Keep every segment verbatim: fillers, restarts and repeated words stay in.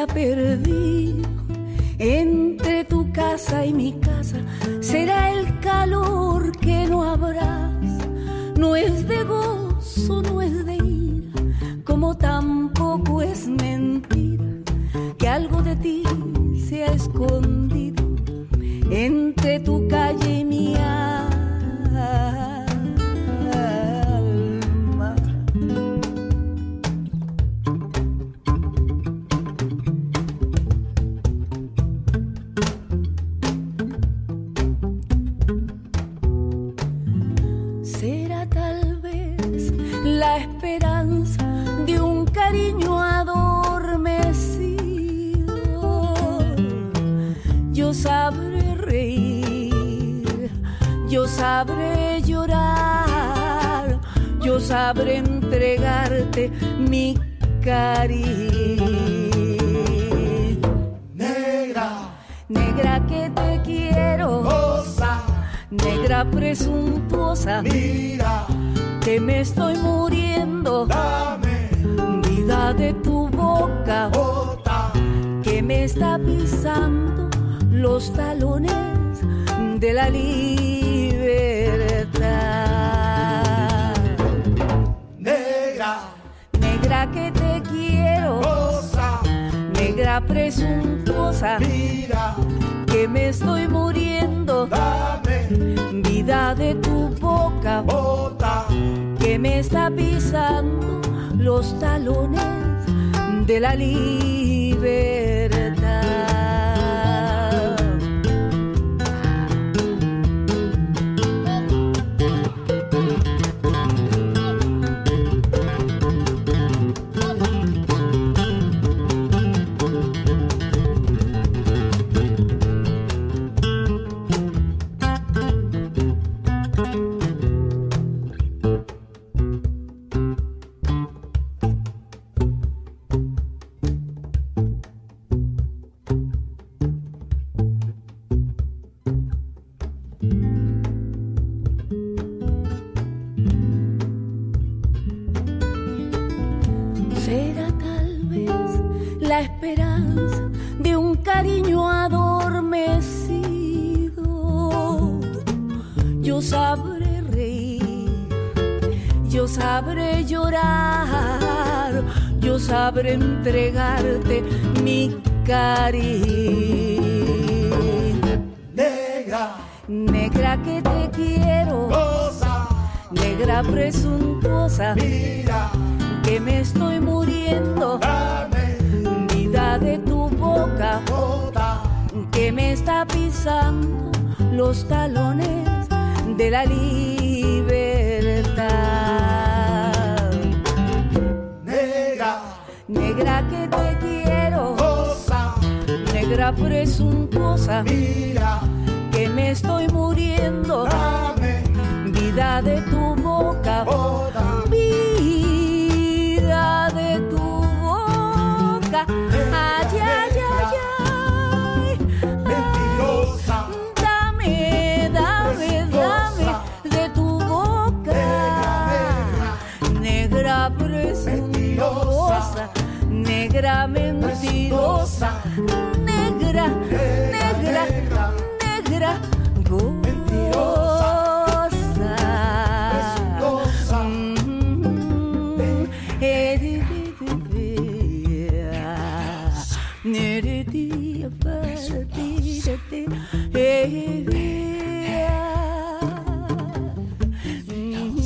ha perdido entre tu casa y mi casa. Será el calor que no habrás. No es de gozo, no es de ira, como tampoco es mentira que algo de ti se ha escondido entre tu calle y mi alma. Será tal vez la esperanza de un cariño adormecido. Yo sabré reír, yo sabré llorar, yo sabré entregarte mi cariño. Negra, negra que te quiero, goza, negra presuntuosa, mira, que me estoy muriendo, dame vida de tu boca, bota, que me está pisando los talones de la libertad. negra, Negra que te quiero, goza, negra presuntuosa, mira, que me estoy muriendo, dame vida de tu boca, bota, que me está pisando los talones de la libertad. Será tal vez la esperanza de un cariño adormecido. Yo sabré reír, yo sabré llorar, yo sabré entregarte mi cariño. negra, Negra que te quiero, goza, negra presuntuosa, mira, que me estoy muriendo, dame vida de tu boca, bota, que me está pisando los talones de la libertad. negra, Negra que te quiero, goza, negra presuntuosa, mira, que me estoy muriendo, dame vida de tu boca, bota, vida de tu boca, ay, ay, ay, ay, mentirosa, dame, dame, dame de tu boca, negra presuntuosa, negra mentirosa, negra, negra, negra, mentirosa, goza. presuntuosa, Mm, eh, di, di, di, di, ah, ne, di, di, ba, di, di, di, eh, di, ah, mm.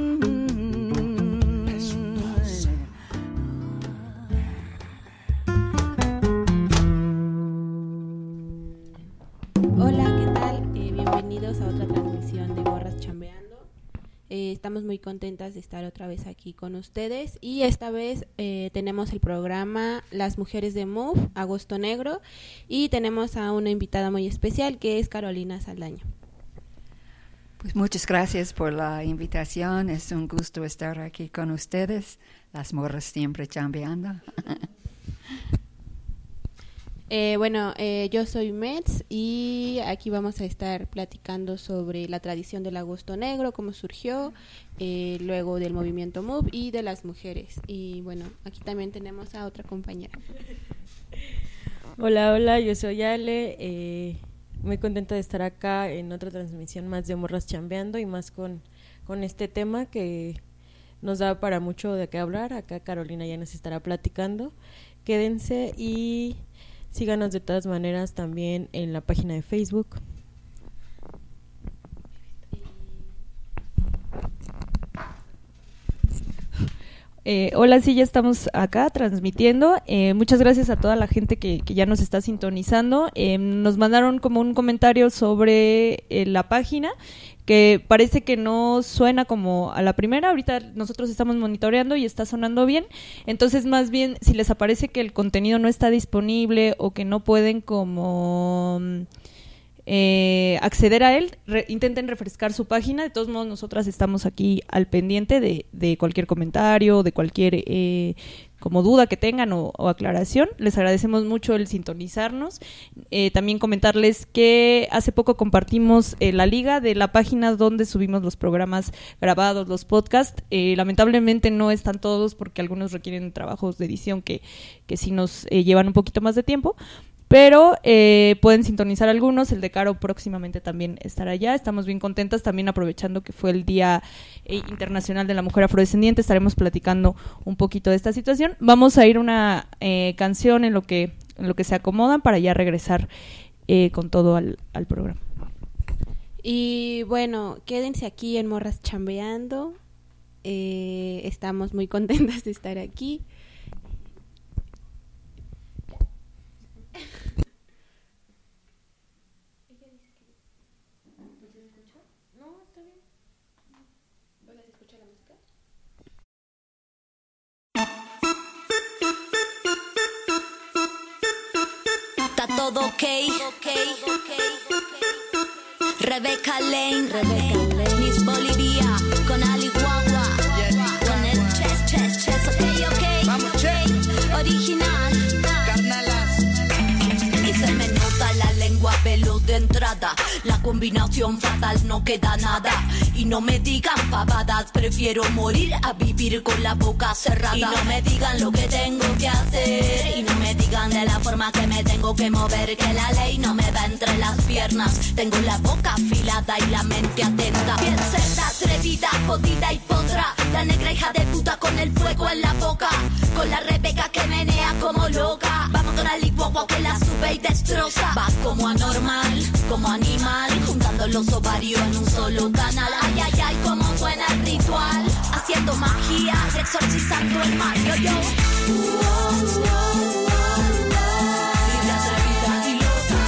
Hola, ¿qué tal? Eh, bienvenidos a otra transmisión de Morras Chambeando. Eh, estamos muy contentas de estar otra vez aquí con ustedes y esta vez eh, tenemos el programa Las Mujeres de Move, Agosto Negro, y tenemos a una invitada muy especial que es Carolina Saldaña. Pues muchas gracias por la invitación, es un gusto estar aquí con ustedes, las morras siempre chambeando. Eh, bueno, eh, yo soy Metz y aquí vamos a estar platicando sobre la tradición del Agosto Negro, cómo surgió, eh, luego del movimiento Move y de las mujeres. Y bueno, aquí también tenemos a otra compañera. Hola, hola, yo soy Ale, eh, muy contenta de estar acá en otra transmisión más de Morras Chambeando y más con, con este tema que nos da para mucho de qué hablar. Acá Carolina ya nos estará platicando. Quédense y síganos de todas maneras también en la página de Facebook. Eh, hola, sí, ya estamos acá transmitiendo. Eh, muchas gracias a toda la gente que, que ya nos está sintonizando. Eh, nos mandaron como un comentario sobre eh, la página, que parece que no suena como a la primera. Ahorita nosotros estamos monitoreando y está sonando bien. Entonces, más bien, si les aparece que el contenido no está disponible o que no pueden como... Eh, acceder a él, re, intenten refrescar su página. De todos modos, nosotras estamos aquí al pendiente de, de cualquier comentario, de cualquier eh, como duda que tengan o, o aclaración. Les agradecemos mucho el sintonizarnos. Eh, también comentarles que hace poco compartimos eh, la liga de la página donde subimos los programas grabados, los podcasts. Eh, lamentablemente no están todos porque algunos requieren trabajos de edición que, que sí nos eh, llevan un poquito más de tiempo. Pero eh, pueden sintonizar algunos. El de Caro próximamente también estará allá. Estamos bien contentas, también aprovechando que fue el Día eh, Internacional de la Mujer Afrodescendiente. Estaremos platicando un poquito de esta situación. Vamos a ir a una eh, canción en lo que en lo que se acomodan para ya regresar eh, con todo al, al programa. Y bueno, quédense aquí en Morras Chambeando. Eh, estamos muy contentas de estar aquí. Está todo ok, okay, okay. Rebecca Lane, Rebecca Lane. Miss Bolivia con Ali Guagua, con el chess, chess, chess, ok, ok. Vamos, che. Original. Carnalas. Y se me nota la lengua veloz de entrada. La combinación fatal, no queda nada. Y no me digan pavadas, prefiero morir a vivir con la boca cerrada. Y no me digan lo que tengo que hacer. Y no me digan de la forma que me tengo que mover. Que la ley no me va entre las piernas. Tengo la boca afilada y la mente atenta. Bien cerda, atrevida, jodida y potra. La negra hija de puta con el fuego en la boca. Con la Rebeca que menea como loca. Vamos con Ali Guagua que la sube y destroza. Va como anormal, como animal, juntando los ovarios en un solo canal. Ay, ay, ay, como suena el ritual. Haciendo magia, exorcizando el mal. Yo, yo. Libre, atrevida y loca.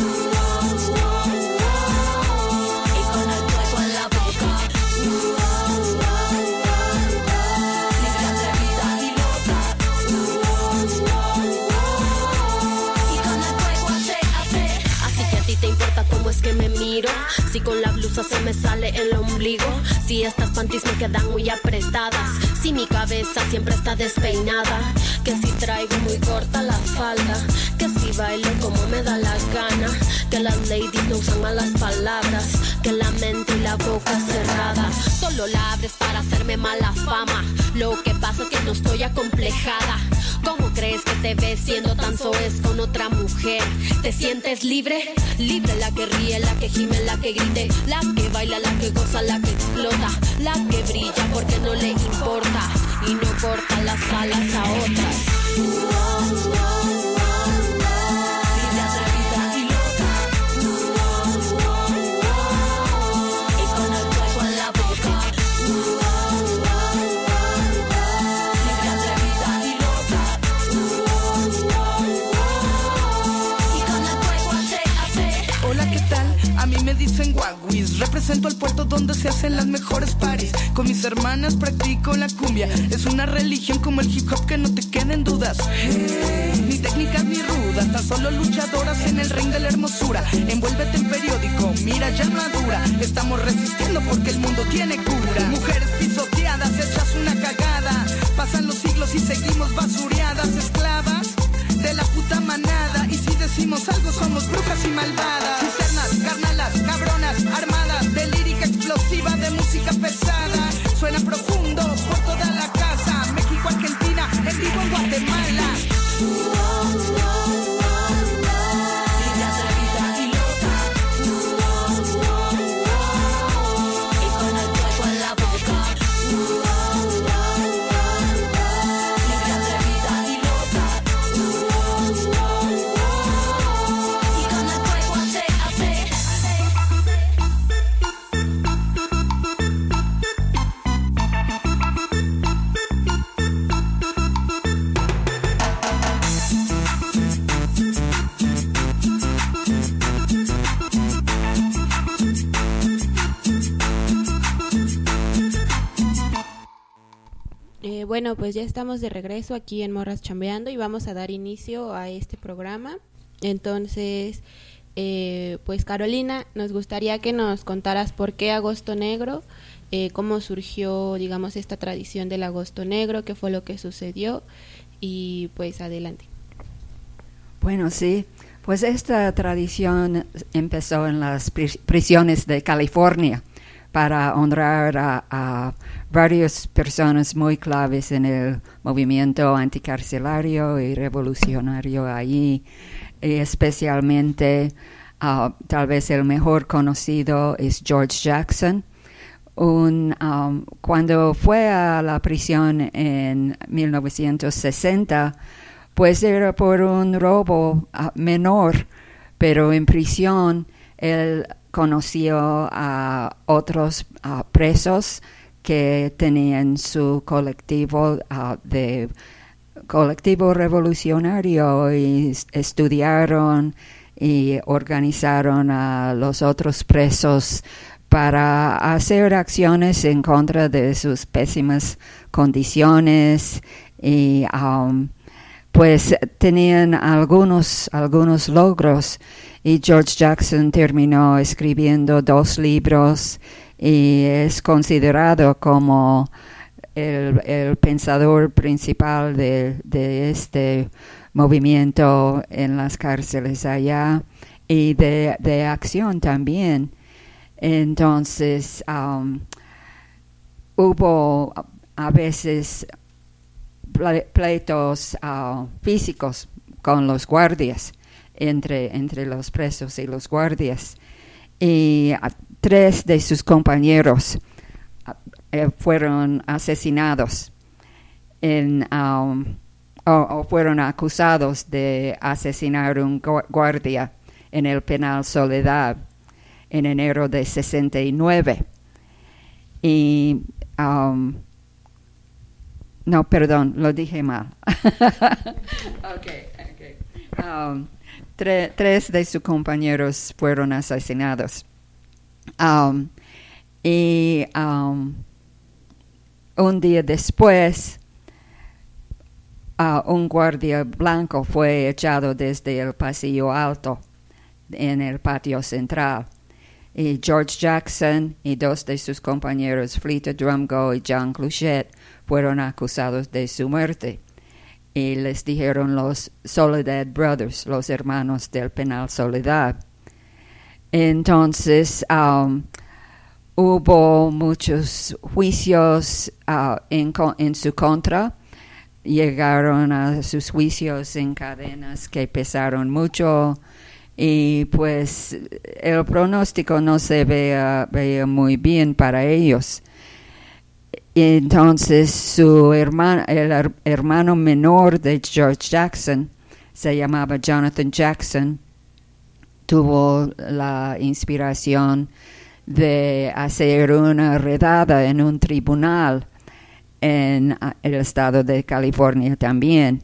Y con el fuego en la boca. Libre, atrevida y loca. Y con el fuego hace, hace. Así que a ti te importa cómo es que me miro. Si con la blusa se me sale el ombligo. Si estas panties me quedan muy apretadas. Si mi cabeza siempre está despeinada. Que si traigo muy corta la falda. Que si bailo como me da la gana. Que las ladies no usan malas palabras. Que la mente y la boca cerrada. Solo la abres para hacerme mala fama. Lo que pasa es que no estoy acomplejada. ¿Cómo crees que te ves siendo tan soez con otra mujer? ¿Te sientes libre? Libre la que ríe, la que gime, la que grite. La que baila, la que goza, la que explota. La que brilla porque no le importa. Y no corta las alas a otras. Libre, atrevida y loca. Y con el fuego en la boca. Libre, atrevida y loca. Y con el fuego hace, hace. Hola, ¿qué tal? A mí me dicen Guaguis. Represento al puerto donde se hacen las mejores paris. Con mis hermanas practico la cumbia. Es una religión como el hip hop que no te queden dudas. Ni técnicas ni rudas, tan solo luchadoras en el ring de la hermosura. Envuélvete en periódico, mira ya madura. Estamos resistiendo porque el mundo tiene cura. Mujeres pisoteadas, hechas una cagada. Pasan los siglos y seguimos basureadas. Esclavas de la puta manada. Y si decimos algo somos brujas y malvadas. Cisternas, carnalas, cabronas, armadas. De lírica explosiva, de música pesada. Suena profundo por toda la casa. México, Argentina, en vivo en Guatemala. bueno, pues ya estamos de regreso aquí en Morras Chambeando y vamos a dar inicio a este programa. Entonces, eh, pues Carolina, nos gustaría que nos contaras por qué Agosto Negro, eh, cómo surgió, digamos, esta tradición del Agosto Negro, qué fue lo que sucedió y pues adelante. Bueno, sí, pues esta tradición empezó en las prisiones de California para honrar a, a varias personas muy claves en el movimiento anticarcelario y revolucionario allí, y especialmente uh, tal vez el mejor conocido es George Jackson. Un, um, cuando fue a la prisión en mil novecientos sesenta, pues era por un robo uh, menor, pero en prisión él conoció a otros uh, presos que tenían su colectivo uh, de colectivo revolucionario y estudiaron y organizaron a los otros presos para hacer acciones en contra de sus pésimas condiciones y um, pues tenían algunos algunos logros. Y George Jackson terminó escribiendo dos libros y es considerado como el, el pensador principal de, de este movimiento en las cárceles allá y de, de acción también. Entonces, um, hubo a veces pleitos uh, físicos con los guardias. Entre, entre los presos y los guardias. Y uh, tres de sus compañeros uh, fueron asesinados en, um, o, o fueron acusados de asesinar un gu- guardia en el penal Soledad en enero de sesenta y nueve. Y, um, no, perdón, lo dije mal. okay, okay. Um, Tre- tres de sus compañeros fueron asesinados. Um, y um, un día después, uh, un guardia blanco fue echado desde el pasillo alto en el patio central. Y George Jackson y dos de sus compañeros, Fleta Drumgo y John Cluchet, fueron acusados de su muerte. Y les dijeron los Soledad Brothers, los hermanos del penal Soledad. Entonces, um, hubo muchos juicios uh, en, en su contra. Llegaron a sus juicios en cadenas que pesaron mucho. Y pues el pronóstico no se veía, veía muy bien para ellos. Entonces su hermano, el her- hermano menor de George Jackson, se llamaba Jonathan Jackson, tuvo la inspiración de hacer una redada en un tribunal en uh, el estado de California también.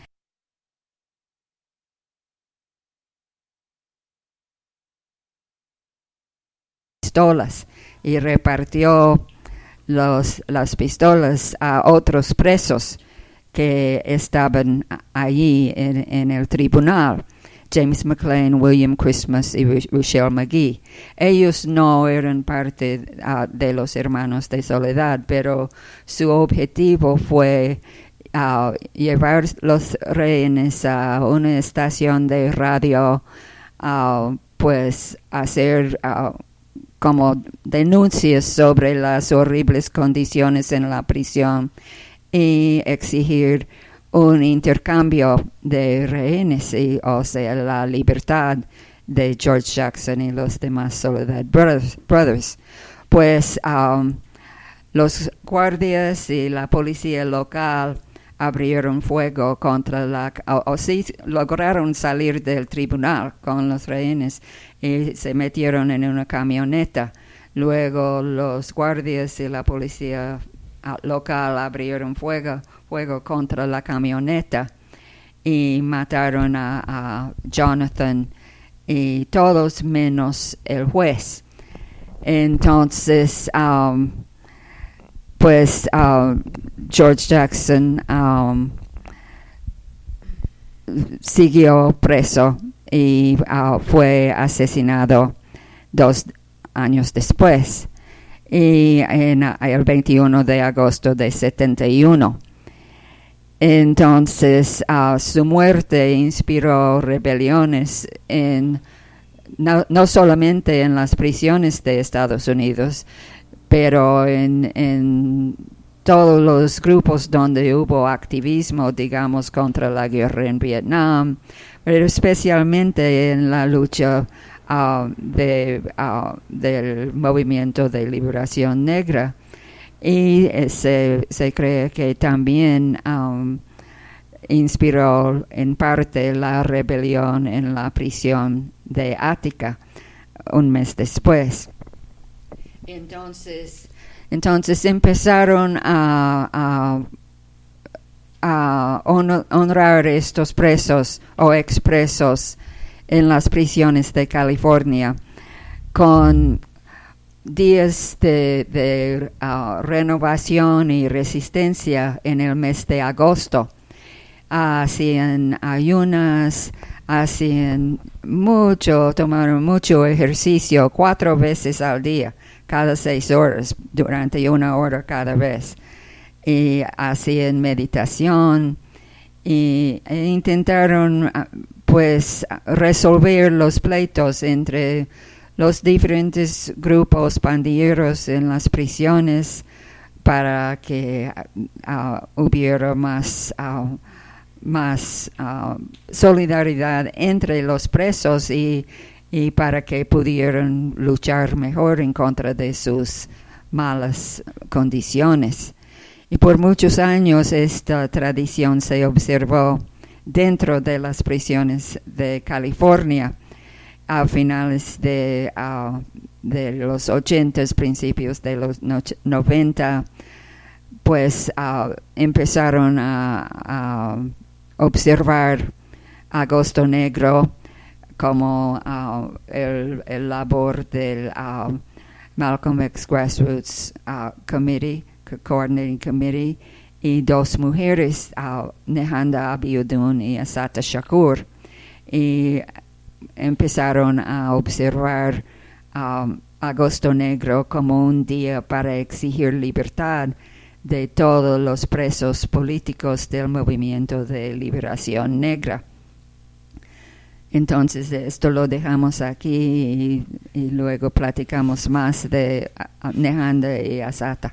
Pistolas y repartió Los, las pistolas a otros presos que estaban allí en, en el tribunal, James McLean, William Christmas y Ruchell McGee. Ellos no eran parte uh, de los hermanos de Soledad, pero su objetivo fue uh, llevar los rehenes a una estación de radio, uh, pues hacer Uh, como denuncias sobre las horribles condiciones en la prisión y exigir un intercambio de rehenes, y, o sea, la libertad de George Jackson y los demás Soledad Brothers. brothers. Pues um, los guardias y la policía local abrieron fuego contra la... O, o sí, lograron salir del tribunal con los rehenes y se metieron en una camioneta. Luego los guardias y la policía local abrieron fuego, fuego contra la camioneta y mataron a, a Jonathan y todos menos el juez. Entonces, um, pues uh, George Jackson um, siguió preso y uh, fue asesinado dos años después, y en uh, el veintiuno de agosto de setenta y uno. Entonces, uh, su muerte inspiró rebeliones en, no, no solamente en las prisiones de Estados Unidos, pero en, en todos los grupos donde hubo activismo, digamos, contra la guerra en Vietnam, pero especialmente en la lucha uh, de, uh, del movimiento de liberación negra. Y se, se cree que también um, inspiró en parte la rebelión en la prisión de Ática un mes después. Entonces, entonces empezaron a, a, a honrar estos presos o expresos en las prisiones de California con días de, de uh, renovación y resistencia en el mes de agosto. Hacían ayunas, hacían mucho, tomaron mucho ejercicio, cuatro veces al día, cada seis horas, durante una hora cada vez. Y hacían meditación y, e intentaron, pues, resolver los pleitos entre los diferentes grupos pandilleros en las prisiones para que uh, hubiera más, uh, más uh, solidaridad entre los presos y, y para que pudieran luchar mejor en contra de sus malas condiciones. Y por muchos años esta tradición se observó dentro de las prisiones de California. A finales de, uh, de los ochentas, principios de los no, noventa, pues uh, empezaron a, a observar Agosto Negro como uh, el, el labor del uh, Malcolm X Grassroots uh, Committee, Coordinating Committee, y dos mujeres, uh, Nehanda Abiodun y Assata Shakur, y empezaron a observar um, Agosto Negro como un día para exigir libertad de todos los presos políticos del movimiento de liberación negra. Entonces esto lo dejamos aquí y, y luego platicamos más de uh, Nehanda y Assata.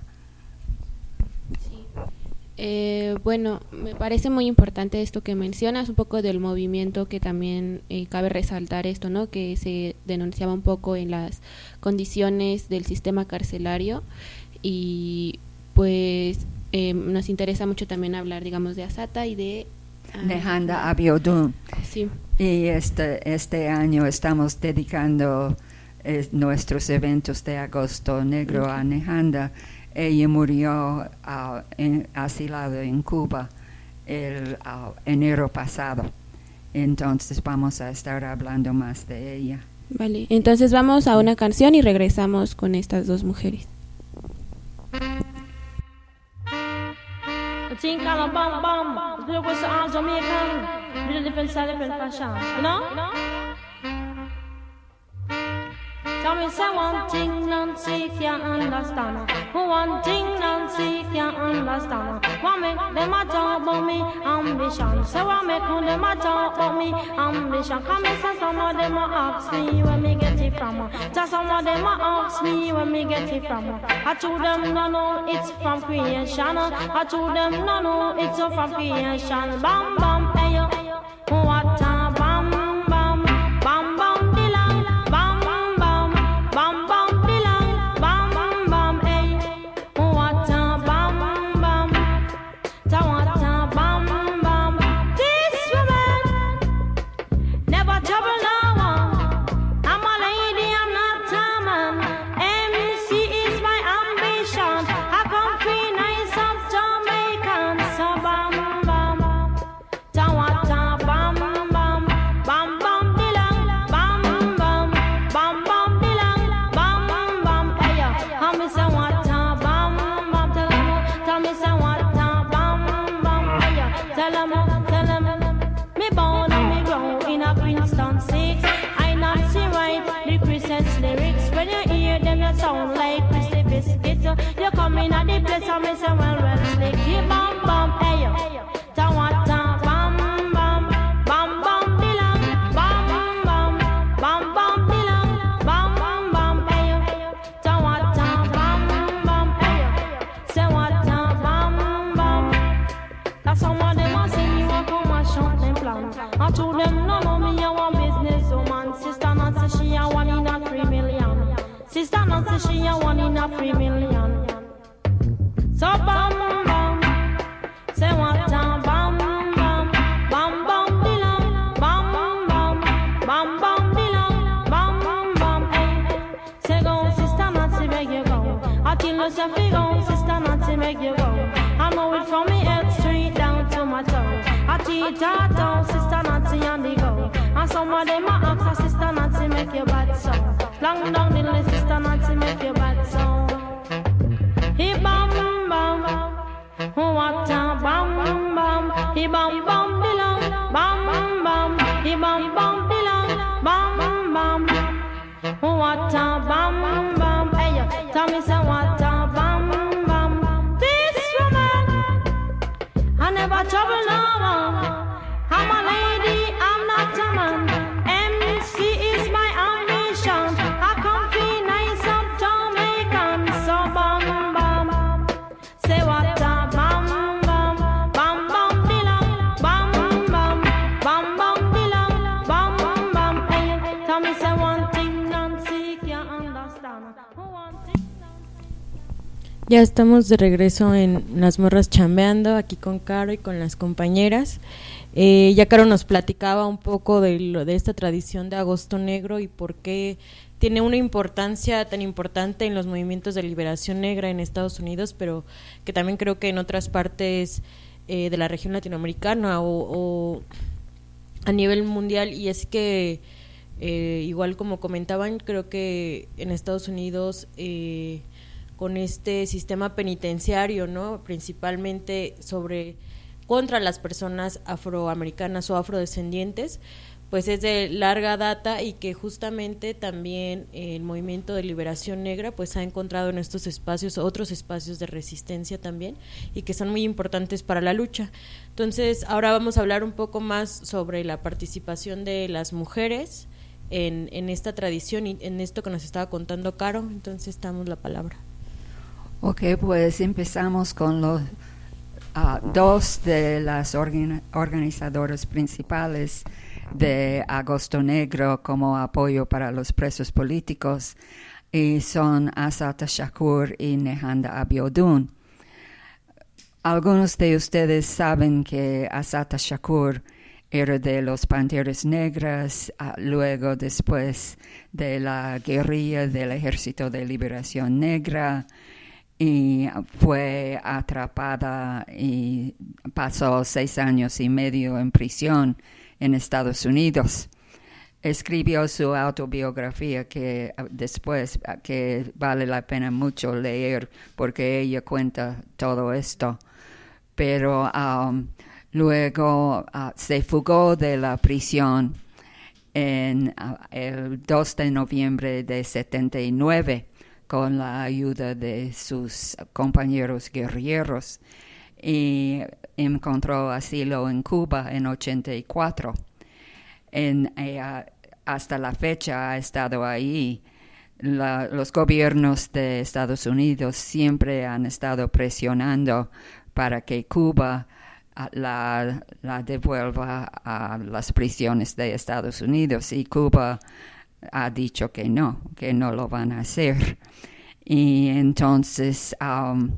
Eh, bueno, me parece muy importante esto que mencionas, un poco del movimiento, que también eh, cabe resaltar esto, ¿no? Que se denunciaba un poco en las condiciones del sistema carcelario, y pues eh, nos interesa mucho también hablar, digamos, de Assata y de uh, Nehanda Abiodun. Sí. Y este este año estamos dedicando eh, nuestros eventos de Agosto Negro okay. a Nehanda. Ella murió uh, en, asilada en Cuba el uh, enero pasado. Entonces vamos a estar hablando más de ella. Vale, entonces vamos a una canción y regresamos con estas dos mujeres. Tell me, say one thing, Nancy can't understand. One thing, Nancy can't understand. What make them a talk about me ambition? Say what make them a talk about me ambition? Come and say some of them a ask me where me get it from. Just some of them a ask me where me get it from. I told them no, no, it's from creation. I told them no, no, it's from creation. Bam, bam, hey yo, what a bam, bam, bam, bam, dilang, bam. Tell hear them, you sound like crispy biscuits. You come in at the place and me say, well, well, slick. You bam, bam, hey, yo. Ta-wa-ta, bam, bam, bam, bam, bilang. Bam, bam, bam, bam, bilang. Bam, bam, hey, yo. Ta-wa-ta, bam, bam, hey, yo. Say what-ta, bam, bam. That's some of them a sing you a come and shout them plan. I told them no no me a one business woman. Sister Nancy she a one in a three million. Sister Nancy she a one in a three million. So bam bam, say what time bam bam, bam bam bilang, bam bam, bam bam bilang, bam bam hey. Say go Sister Nancy make you go. I tell you say fi go Sister Nancy make you go. I know it from me head straight down to my toes. I teach her down, Sister Nancy on the go. And some of them a ask her, Sister Nancy make your bad song. Long down the list, Sister Nancy make your bad song. He bam bam, what a bam bam. He bam bam belong, bam bam. He bam bam belong, bam bam. What a bam bam. Hey, tell me say what a bam bam. This woman, I never trouble no one. I'm a lady, I'm not a man. M C is my ambition. I come feel nice up Jamaican. So bam bam, say what a bam bam, bam bam bilang, bam bam, bam bam bilang, bam bam. Hey, tell me say one thing Nancy can't understand. One thing Nancy. Ya estamos de regreso en Las Morras Chambeando, aquí con Caro y con las compañeras. Eh, ya Caro nos platicaba un poco de, lo, de esta tradición de Agosto Negro y por qué tiene una importancia tan importante en los movimientos de liberación negra en Estados Unidos, pero que también creo que en otras partes eh, de la región latinoamericana o, o a nivel mundial. Y es que eh, igual como comentaban, creo que en Estados Unidos eh, con este sistema penitenciario, ¿no?, principalmente sobre contra las personas afroamericanas o afrodescendientes, pues es de larga data y que justamente también el movimiento de liberación negra pues ha encontrado en estos espacios otros espacios de resistencia también y que son muy importantes para la lucha. Entonces ahora vamos a hablar un poco más sobre la participación de las mujeres en, en esta tradición y en esto que nos estaba contando Caro. Entonces damos la palabra. Ok, pues empezamos con los uh, dos de las organ- organizadoras principales de Agosto Negro como apoyo para los presos políticos, y son Assata Shakur y Nehanda Abiodun. Algunos de ustedes saben que Assata Shakur era de los Panteras Negras, uh, luego después de la guerrilla del Ejército de Liberación Negra, y fue atrapada y pasó seis años y medio en prisión en Estados Unidos. Escribió su autobiografía que después que vale la pena mucho leer porque ella cuenta todo esto. Pero um, luego uh, se fugó de la prisión en uh, el dos de noviembre de setenta y nueve con la ayuda de sus compañeros guerrilleros, y encontró asilo en Cuba en ochenta y cuatro. En, eh, hasta la fecha ha estado ahí. La, los gobiernos de Estados Unidos siempre han estado presionando para que Cuba la, la devuelva a las prisiones de Estados Unidos, y Cuba ha dicho que no, que no lo van a hacer. Y entonces um,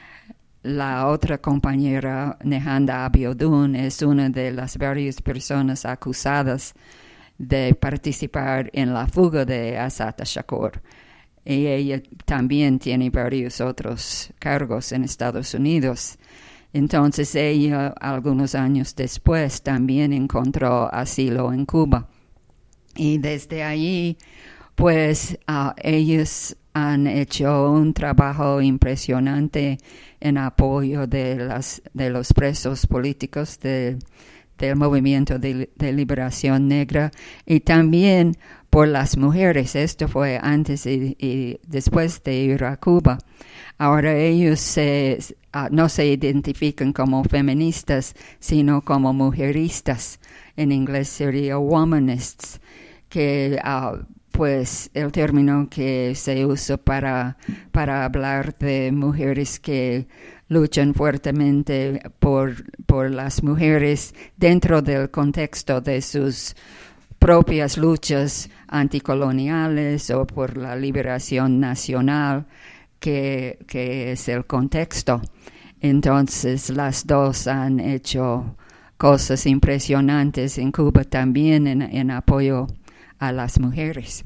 la otra compañera, Nehanda Abiodun, es una de las varias personas acusadas de participar en la fuga de Assata Shakur. Y ella también tiene varios otros cargos en Estados Unidos. Entonces ella, algunos años después, también encontró asilo en Cuba. Y desde allí, pues, uh, ellos han hecho un trabajo impresionante en apoyo de, las, de los presos políticos de, del movimiento de, de liberación negra, y también por las mujeres. Esto fue antes y, y después de ir a Cuba. Ahora ellos se, uh, no se identifican como feministas, sino como mujeristas. En inglés sería womanists, que uh, pues el término que se usa para, para hablar de mujeres que luchan fuertemente por, por las mujeres dentro del contexto de sus propias luchas anticoloniales o por la liberación nacional, que, que es el contexto. Entonces, las dos han hecho cosas impresionantes en Cuba también en, en apoyo a las mujeres.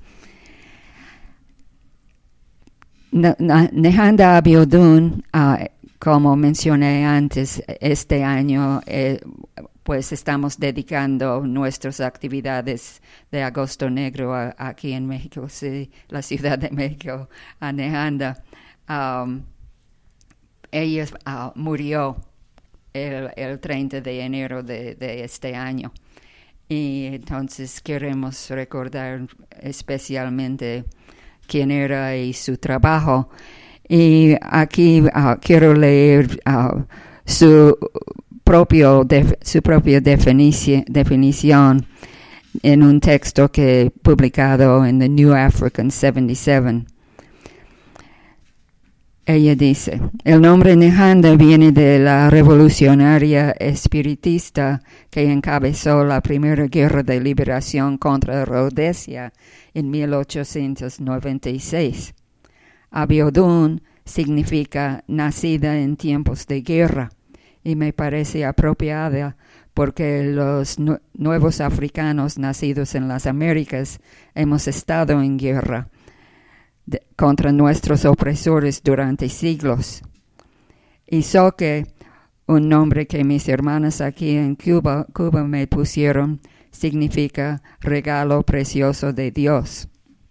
Nehanda Abiodun, uh, como mencioné antes, este año eh, pues estamos dedicando nuestras actividades de Agosto Negro a, a aquí en México, sí, la Ciudad de México, a Nehanda. Um, ella uh, murió el, el treinta de enero de, de este año. Y entonces queremos recordar especialmente quién era y su trabajo. Y aquí uh, quiero leer uh, su, propio def, su propia definici- definición en un texto que he publicado en The New African setenta y siete. Ella dice, el nombre Nehanda viene de la revolucionaria espiritista que encabezó la primera guerra de liberación contra Rhodesia en mil ochocientos noventa y seis. Abiodun significa nacida en tiempos de guerra y me parece apropiada porque los nu- nuevos africanos nacidos en las Américas hemos estado en guerra De, contra nuestros opresores durante siglos. Y Soque, un nombre que mis hermanas aquí en Cuba, Cuba me pusieron, significa regalo precioso de Dios.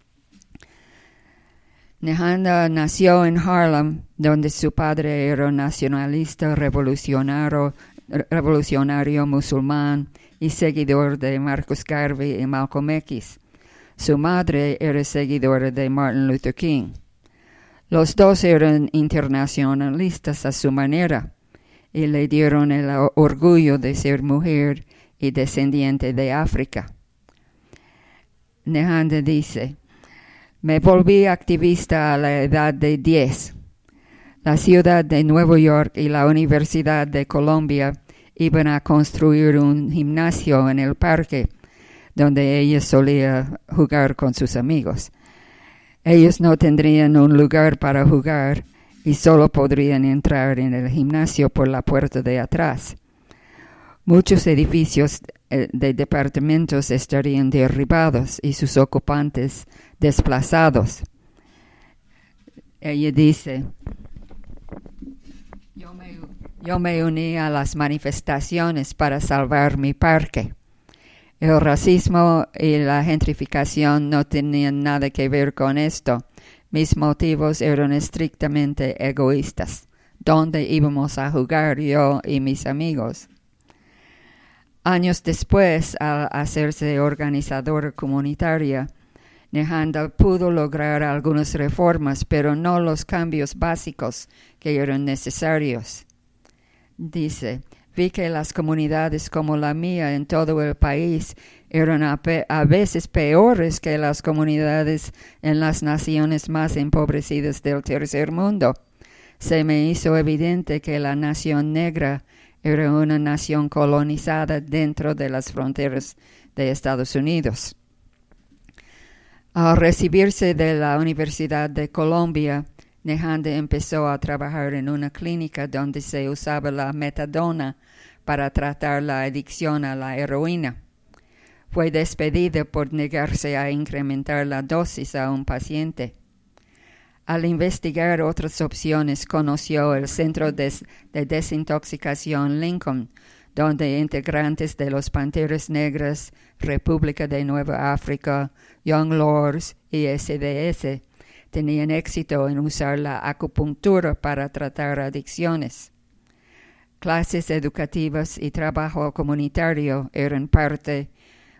Nehanda nació en Harlem, donde su padre era nacionalista revolucionario, revolucionario musulmán y seguidor de Marcus Garvey y Malcolm X. Su madre era seguidora de Martin Luther King. Los dos eran internacionalistas a su manera y le dieron el orgullo de ser mujer y descendiente de África. Nehanda dice, me volví activista a la edad de diez. La ciudad de Nueva York y la Universidad de Columbia iban a construir un gimnasio en el parque donde ella solía jugar con sus amigos. Ellos no tendrían un lugar para jugar y solo podrían entrar en el gimnasio por la puerta de atrás. Muchos edificios de departamentos estarían derribados y sus ocupantes desplazados. Ella dice, yo me, yo me uní a las manifestaciones para salvar mi parque. El racismo y la gentrificación no tenían nada que ver con esto. Mis motivos eran estrictamente egoístas. ¿Dónde íbamos a jugar yo y mis amigos? Años después, al hacerse organizadora comunitaria, Nehanda pudo lograr algunas reformas, pero no los cambios básicos que eran necesarios. Dice, vi que las comunidades como la mía en todo el país eran a, pe- a veces peores que las comunidades en las naciones más empobrecidas del tercer mundo. Se me hizo evidente que la nación negra era una nación colonizada dentro de las fronteras de Estados Unidos. Al recibirse de la Universidad de Columbia, Nehanda empezó a trabajar en una clínica donde se usaba la metadona para tratar la adicción a la heroína. Fue despedida por negarse a incrementar la dosis a un paciente. Al investigar otras opciones, conoció el Centro de, de Desintoxicación Lincoln, donde integrantes de los Panteras Negras, República de Nueva África, Young Lords y S D S tenían éxito en usar la acupuntura para tratar adicciones. Clases educativas y trabajo comunitario eran parte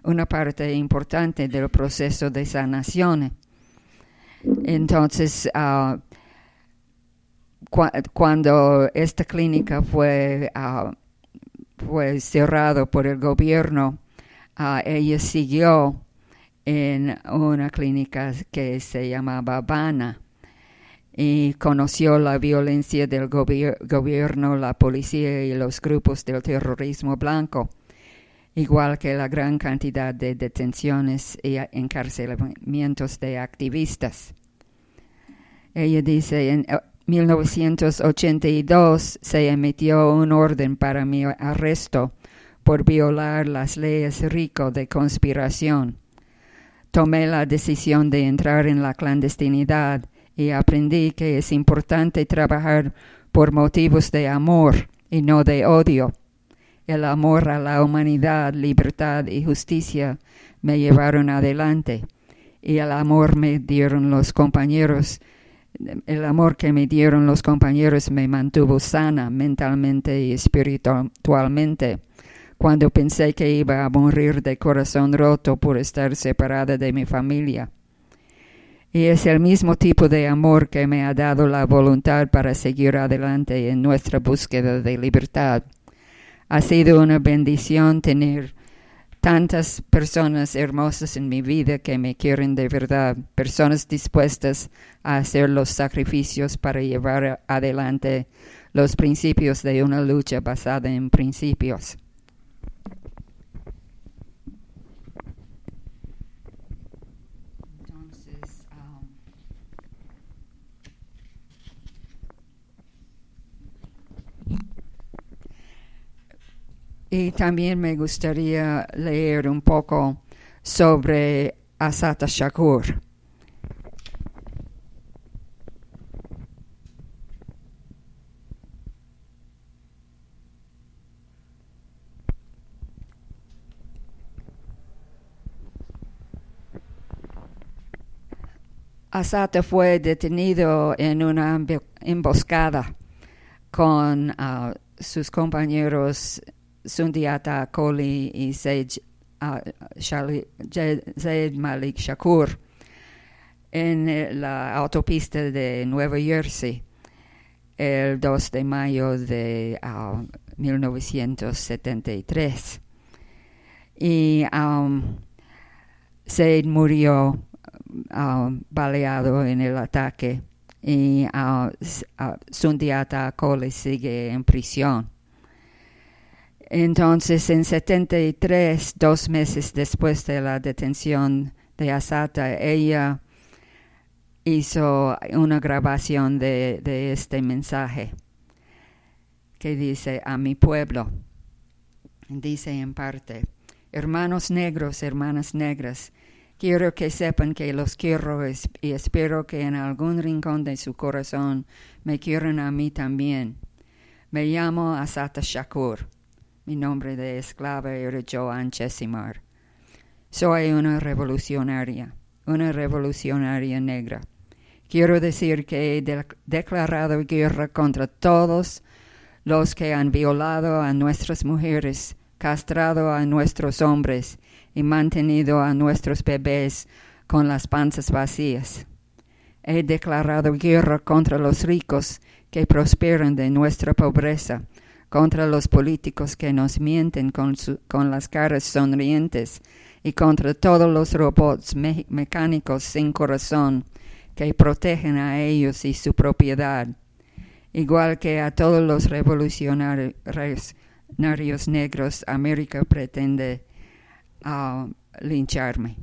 una parte importante del proceso de sanación. Entonces, uh, cu- cuando esta clínica fue, uh, fue cerrada por el gobierno, uh, ella siguió en una clínica que se llamaba Habana y conoció la violencia del gobier- gobierno, la policía y los grupos del terrorismo blanco, igual que la gran cantidad de detenciones y encarcelamientos de activistas. Ella dice, en mil novecientos ochenta y dos se emitió un orden para mi arresto por violar las leyes RICO de conspiración. Tomé la decisión de entrar en la clandestinidad y aprendí que es importante trabajar por motivos de amor y no de odio. El amor a la humanidad, libertad y justicia me llevaron adelante, y el amor me dieron los compañeros, el amor que me dieron los compañeros me mantuvo sana mentalmente y espiritualmente. Cuando pensé que iba a morir de corazón roto por estar separada de mi familia. Y es el mismo tipo de amor que me ha dado la voluntad para seguir adelante en nuestra búsqueda de libertad. Ha sido una bendición tener tantas personas hermosas en mi vida que me quieren de verdad, personas dispuestas a hacer los sacrificios para llevar adelante los principios de una lucha basada en principios. Y también me gustaría leer un poco sobre Assata Shakur. Assata fue detenido en una emboscada con uh, sus compañeros Sundiata Acoli y Zaid, uh, Zaid Malik Shakur en la autopista de Nueva Jersey el dos de mayo de uh, mil novecientos setenta y tres. Y um, Zaid murió uh, baleado en el ataque y uh, uh, Sundiata Acoli sigue en prisión. Entonces, en setenta y tres, dos meses después de la detención de Assata, ella hizo una grabación de, de este mensaje que dice: a mi pueblo, dice en parte: hermanos negros, hermanas negras, quiero que sepan que los quiero y espero que en algún rincón de su corazón me quieran a mí también. Me llamo Assata Shakur. Mi nombre de esclava era Joan Chesimard. Soy una revolucionaria, una revolucionaria negra. Quiero decir que he de- declarado guerra contra todos los que han violado a nuestras mujeres, castrado a nuestros hombres y mantenido a nuestros bebés con las panzas vacías. He declarado guerra contra los ricos que prosperan de nuestra pobreza, contra los políticos que nos mienten con, su, con las caras sonrientes y contra todos los robots me- mecánicos sin corazón que protegen a ellos y su propiedad, igual que a todos los revolucionarios negros. América pretende uh, lincharme.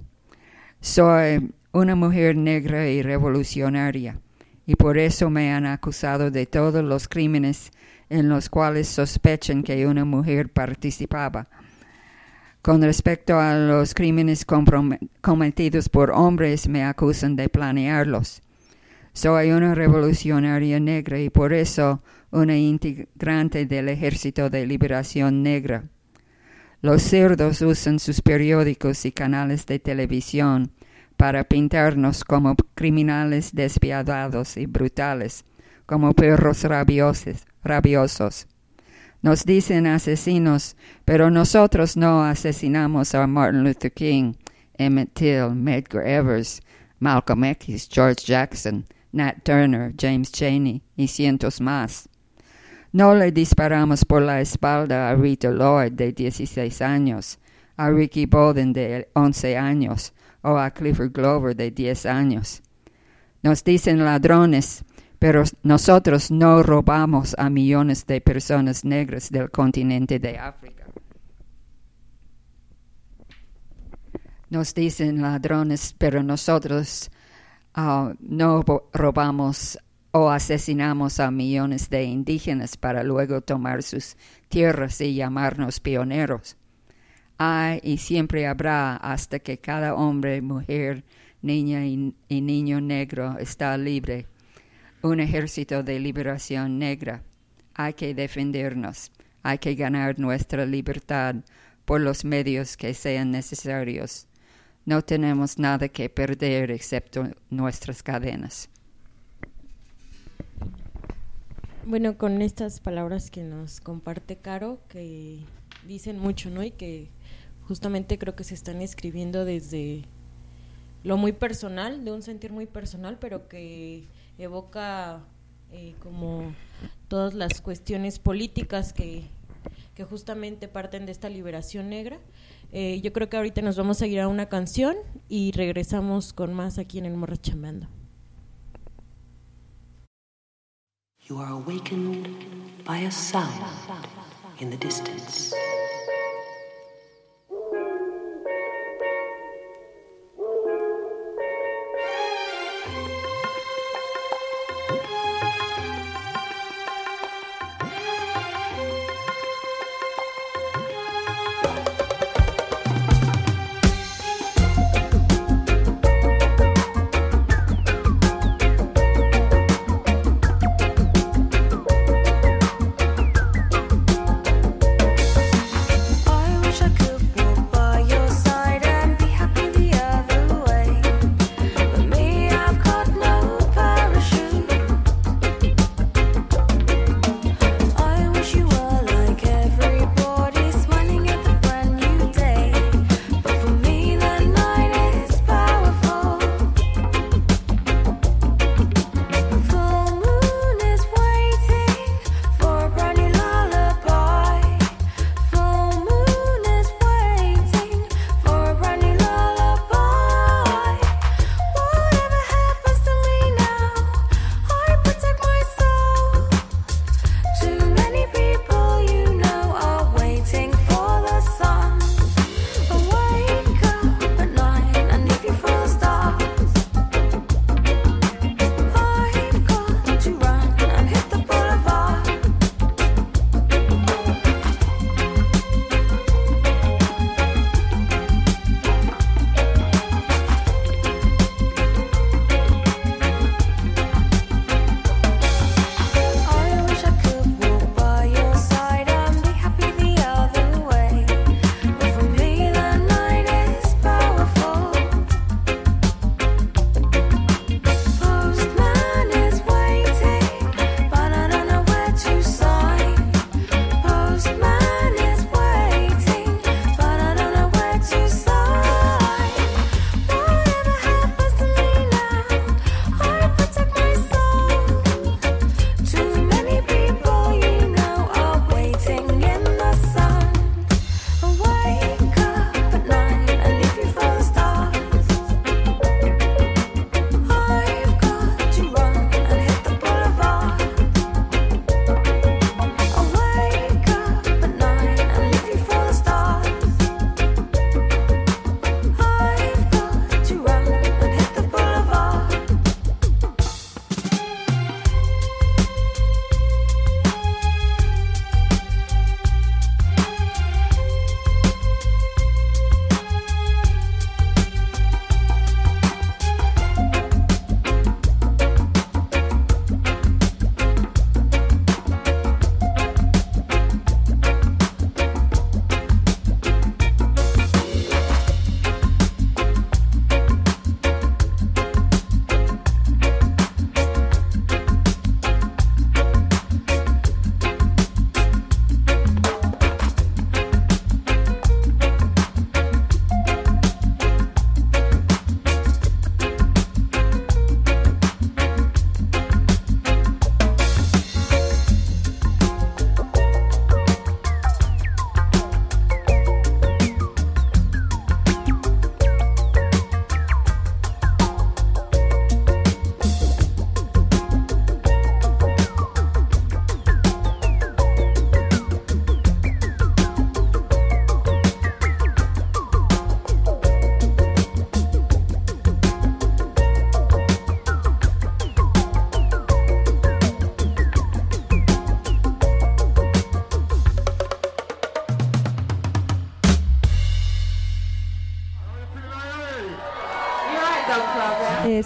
Soy una mujer negra y revolucionaria, y por eso me han acusado de todos los crímenes en los cuales sospechan que una mujer participaba. Con respecto a los crímenes comprom- cometidos por hombres, me acusan de planearlos. Soy una revolucionaria negra y por eso una integrante del Ejército de Liberación Negra. Los cerdos usan sus periódicos y canales de televisión para pintarnos como criminales despiadados y brutales, como perros rabiosos. rabiosos. Nos dicen asesinos, pero nosotros no asesinamos a Martin Luther King, Emmett Till, Medgar Evers, Malcolm X, George Jackson, Nat Turner, James Chaney y cientos más. No le disparamos por la espalda a Rita Lloyd de dieciséis años, a Ricky Bowden de once años o a Clifford Glover de diez años. Nos dicen ladrones, pero nosotros no robamos a millones de personas negras del continente de África. Nos dicen ladrones, pero nosotros uh, no robamos o asesinamos a millones de indígenas para luego tomar sus tierras y llamarnos pioneros. Hay y siempre habrá hasta que cada hombre, mujer, niña y, y niño negro está libre. Un ejército de liberación negra. Hay que defendernos. Hay que ganar nuestra libertad por los medios que sean necesarios. No tenemos nada que perder excepto nuestras cadenas. Bueno, con estas palabras que nos comparte Caro, que dicen mucho, ¿no? Y que justamente creo que se están escribiendo desde lo muy personal, de un sentir muy personal, pero que evoca eh, como todas las cuestiones políticas que, que justamente parten de esta liberación negra. Eh, yo creo que ahorita nos vamos a ir a una canción y regresamos con más aquí en el Morras Chambeando. You are awakened by a sound in the distance.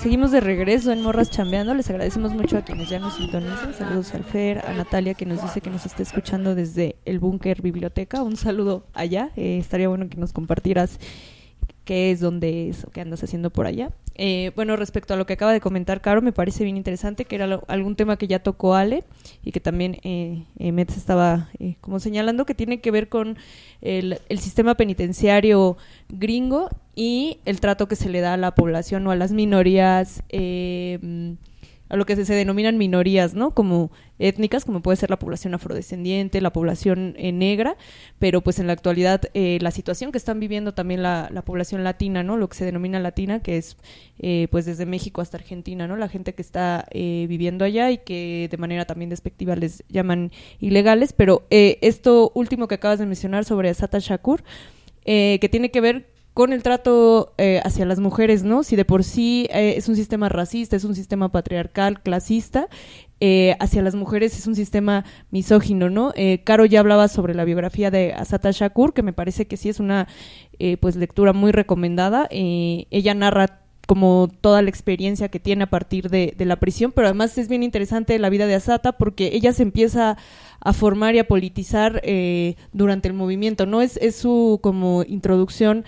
seguimos de regreso en Morras Chambeando. Les agradecemos mucho a quienes ya nos sintonizan. Saludos al Fer, a Natalia, que nos dice que nos está escuchando desde el Búnker Biblioteca. Un saludo allá. Eh, estaría bueno que nos compartieras qué es, dónde es o qué andas haciendo por allá. Eh, bueno, respecto a lo que acaba de comentar Caro, me parece bien interesante, que era lo, algún tema que ya tocó Ale y que también eh, eh, Metz estaba eh, como señalando, que tiene que ver con el, el sistema penitenciario gringo y el trato que se le da a la población o a las minorías, eh, a lo que se, se denominan minorías, ¿no? Como étnicas, como puede ser la población afrodescendiente, la población eh, negra, pero pues en la actualidad eh, la situación que están viviendo también la, la población latina, ¿no? Lo que se denomina latina, que es eh, pues desde México hasta Argentina, ¿no? La gente que está eh, viviendo allá y que de manera también despectiva les llaman ilegales, pero eh, esto último que acabas de mencionar sobre Assata Shakur, eh, que tiene que ver con el trato eh, hacia las mujeres, ¿no? Si de por sí eh, es un sistema racista, es un sistema patriarcal, clasista, eh, hacia las mujeres es un sistema misógino, ¿no? Eh, Caro ya hablaba sobre la biografía de Assata Shakur, que me parece que sí es una eh, pues lectura muy recomendada. Eh, ella narra como toda la experiencia que tiene a partir de, de la prisión, pero además es bien interesante la vida de Assata porque ella se empieza a formar y a politizar eh, durante el movimiento, ¿no? Es, es su como introducción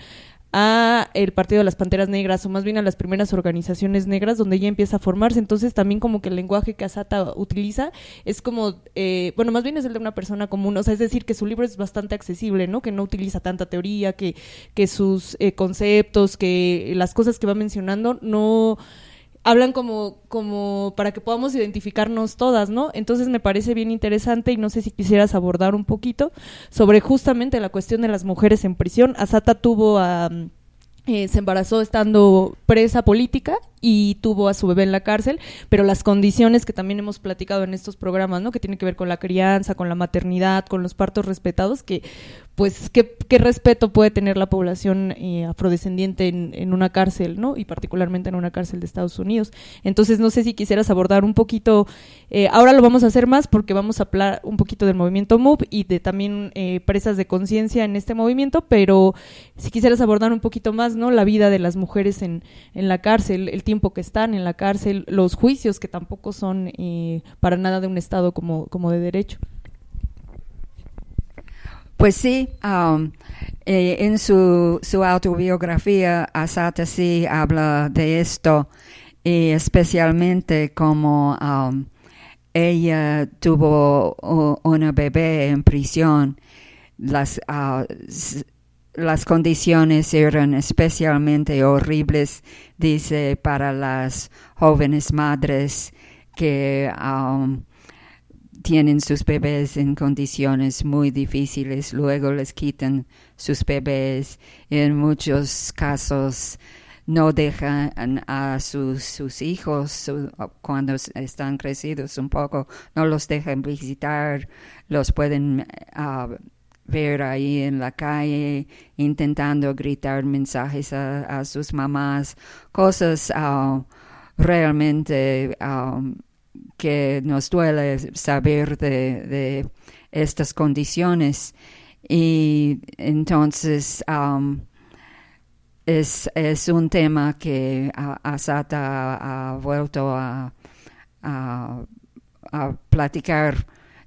a el Partido de las Panteras Negras, o más bien a las primeras organizaciones negras donde ella empieza a formarse. Entonces también como que el lenguaje que Assata utiliza es como, eh, bueno, más bien es el de una persona común, o sea, es decir, que su libro es bastante accesible, ¿no? Que no utiliza tanta teoría, que, que sus eh, conceptos, que las cosas que va mencionando no hablan como, como para que podamos identificarnos todas, ¿no? Entonces me parece bien interesante y no sé si quisieras abordar un poquito sobre justamente la cuestión de las mujeres en prisión. Assata tuvo a... Eh, se embarazó estando presa política y tuvo a su bebé en la cárcel, pero las condiciones que también hemos platicado en estos programas, ¿no? Que tiene que ver con la crianza, con la maternidad, con los partos respetados, que pues qué, qué respeto puede tener la población eh, afrodescendiente en, en una cárcel, ¿no? Y particularmente en una cárcel de Estados Unidos. Entonces no sé si quisieras abordar un poquito, eh, ahora lo vamos a hacer más porque vamos a hablar un poquito del movimiento MOVE y de también eh, presas de conciencia en este movimiento, pero si quisieras abordar un poquito más, ¿no? La vida de las mujeres en, en la cárcel, el tiempo que están en la cárcel, los juicios que tampoco son eh, para nada de un Estado como, como de derecho. Pues sí, um, eh, en su, su autobiografía, Assata sí habla de esto, y especialmente como um, ella tuvo uh, una bebé en prisión. Las, uh, s- las condiciones eran especialmente horribles, dice, para las jóvenes madres que um, tienen sus bebés en condiciones muy difíciles, luego les quitan sus bebés. En muchos casos no dejan a sus, sus hijos su, cuando están crecidos un poco, no los dejan visitar, los pueden uh, ver ahí en la calle intentando gritar mensajes a, a sus mamás, cosas uh, realmente um, que nos duele saber de, de estas condiciones. Y entonces um, es, es un tema que uh, Assata ha, ha vuelto a, a, a platicar.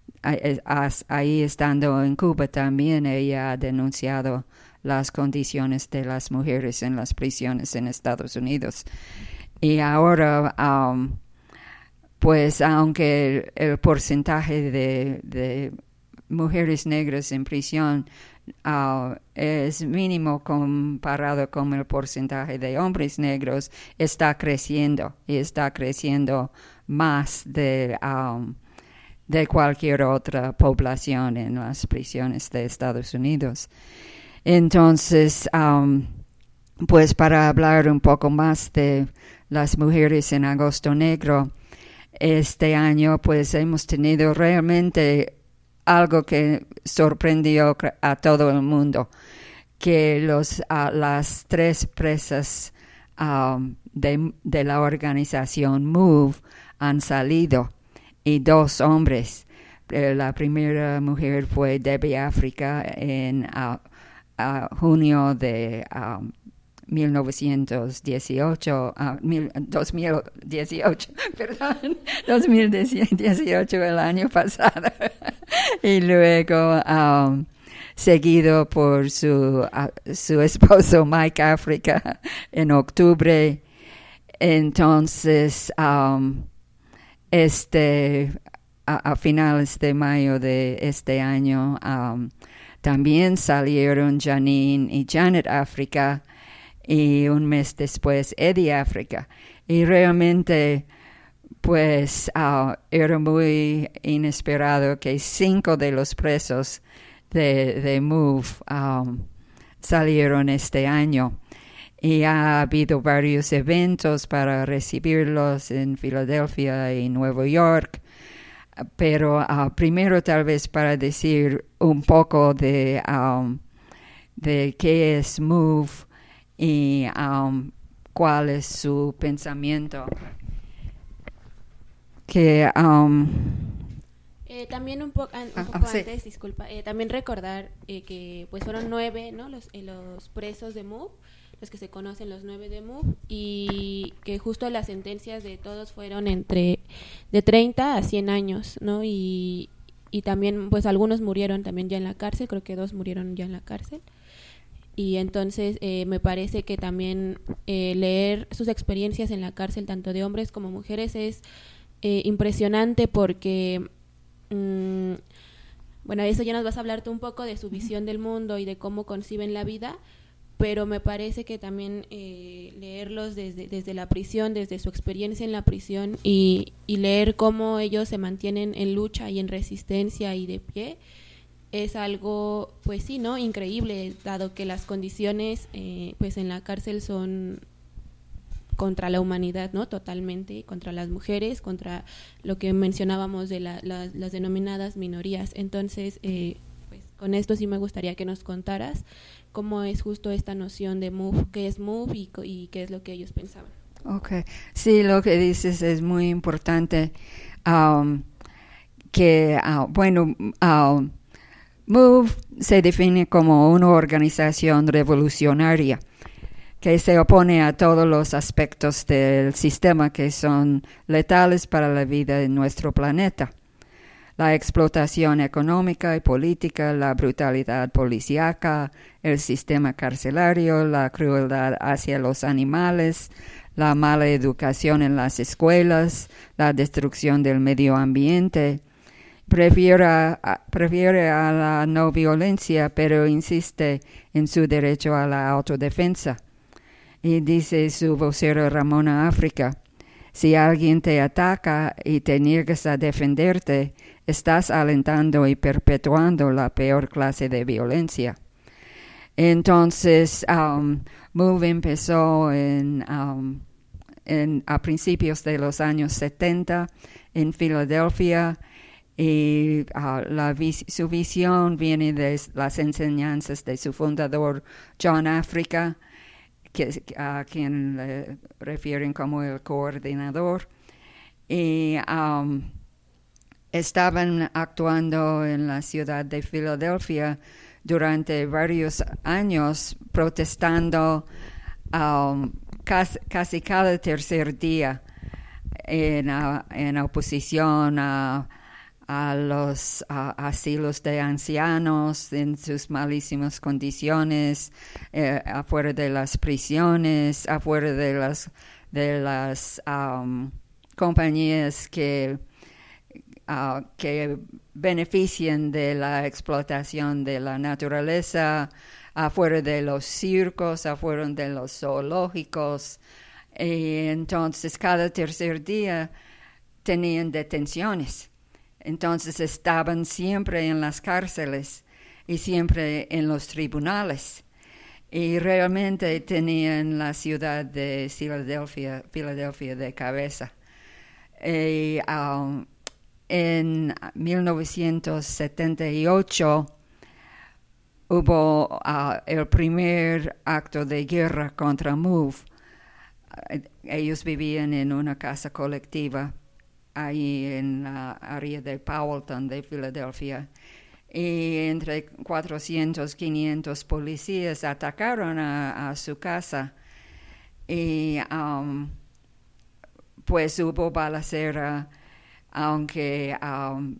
Ahí estando en Cuba también ella ha denunciado las condiciones de las mujeres en las prisiones en Estados Unidos. Y ahora um, pues aunque el, el porcentaje de, de mujeres negras en prisión uh, es mínimo comparado con el porcentaje de hombres negros, está creciendo y está creciendo más de, um, de cualquier otra población en las prisiones de Estados Unidos. Entonces, um, pues para hablar un poco más de las mujeres en Agosto Negro, este año pues hemos tenido realmente algo que sorprendió a todo el mundo, que los, uh, las tres presas um, de, de la organización MOVE han salido, y dos hombres. Eh, la primera mujer fue Debbie Africa en uh, uh, junio de um, mil novecientos dieciocho, uh, mil, dos mil dieciocho, perdón, dos mil dieciocho el año pasado, y luego um, seguido por su, uh, su esposo Mike Africa en octubre. Entonces, um, este, a, a finales de mayo de este año, um, también salieron Janine y Janet Africa, y un mes después Eddie Africa. Y realmente, pues, uh, era muy inesperado que cinco de los presos de, de MOVE um, salieron este año. Y ha habido varios eventos para recibirlos en Filadelfia y Nueva York. Pero uh, primero tal vez para decir un poco de, um, de qué es MOVE y um, cuál es su pensamiento. Que um, eh, también un, po- un ah, poco ah, sí. antes, disculpa, eh, también recordar eh, que pues fueron nueve, ¿no? Los, eh, los presos de MOVE, los que se conocen los nueve de MOVE, y que justo las sentencias de todos fueron entre de treinta a cien años, ¿no? Y, y también, pues algunos murieron también ya en la cárcel, creo que dos murieron ya en la cárcel. Y entonces eh, me parece que también eh, leer sus experiencias en la cárcel, tanto de hombres como mujeres, es eh, impresionante porque, mmm, bueno, eso ya nos vas a hablar tú un poco de su visión del mundo y de cómo conciben la vida, pero me parece que también eh, leerlos desde, desde la prisión, desde su experiencia en la prisión y, y leer cómo ellos se mantienen en lucha y en resistencia y de pie, es algo, pues sí, ¿no? Increíble, dado que las condiciones eh, pues en la cárcel son contra la humanidad, ¿no? Totalmente, contra las mujeres, contra lo que mencionábamos de la, la, las denominadas minorías. Entonces, eh, pues con esto sí me gustaría que nos contaras cómo es justo esta noción de MOVE, qué es MOVE y, y qué es lo que ellos pensaban. Okay, sí, lo que dices es muy importante. Um, que, uh, bueno, uh, MOVE se define como una organización revolucionaria que se opone a todos los aspectos del sistema que son letales para la vida en nuestro planeta. La explotación económica y política, la brutalidad policíaca, el sistema carcelario, la crueldad hacia los animales, la mala educación en las escuelas, la destrucción del medio ambiente. Prefiere a, prefiere a la no violencia, pero insiste en su derecho a la autodefensa. Y dice su vocero Ramona Africa, si alguien te ataca y te niegas a defenderte, estás alentando y perpetuando la peor clase de violencia. Entonces, um, MOVE empezó en, um, en, a principios de los años setenta en Filadelfia, y uh, la vis- su visión viene de las enseñanzas de su fundador John Africa, que, a quien le refieren como el coordinador, y um, estaban actuando en la ciudad de Filadelfia durante varios años, protestando um, casi, casi cada tercer día en, uh, en oposición a a los uh, asilos de ancianos en sus malísimas condiciones, eh, afuera de las prisiones, afuera de las de las um, compañías que uh, que benefician de la explotación de la naturaleza, afuera de los circos, afuera de los zoológicos. Y entonces cada tercer día tenían detenciones. Entonces estaban siempre en las cárceles y siempre en los tribunales. Y realmente tenían la ciudad de Filadelfia, Filadelfia de cabeza. Y, um, en mil novecientos setenta y ocho hubo uh, el primer acto de guerra contra MOVE. Uh, ellos vivían en una casa colectiva ahí en la área de Powelton de Filadelfia, y entre cuatrocientos, quinientos policías atacaron a, a su casa y um, pues hubo balacera, aunque um,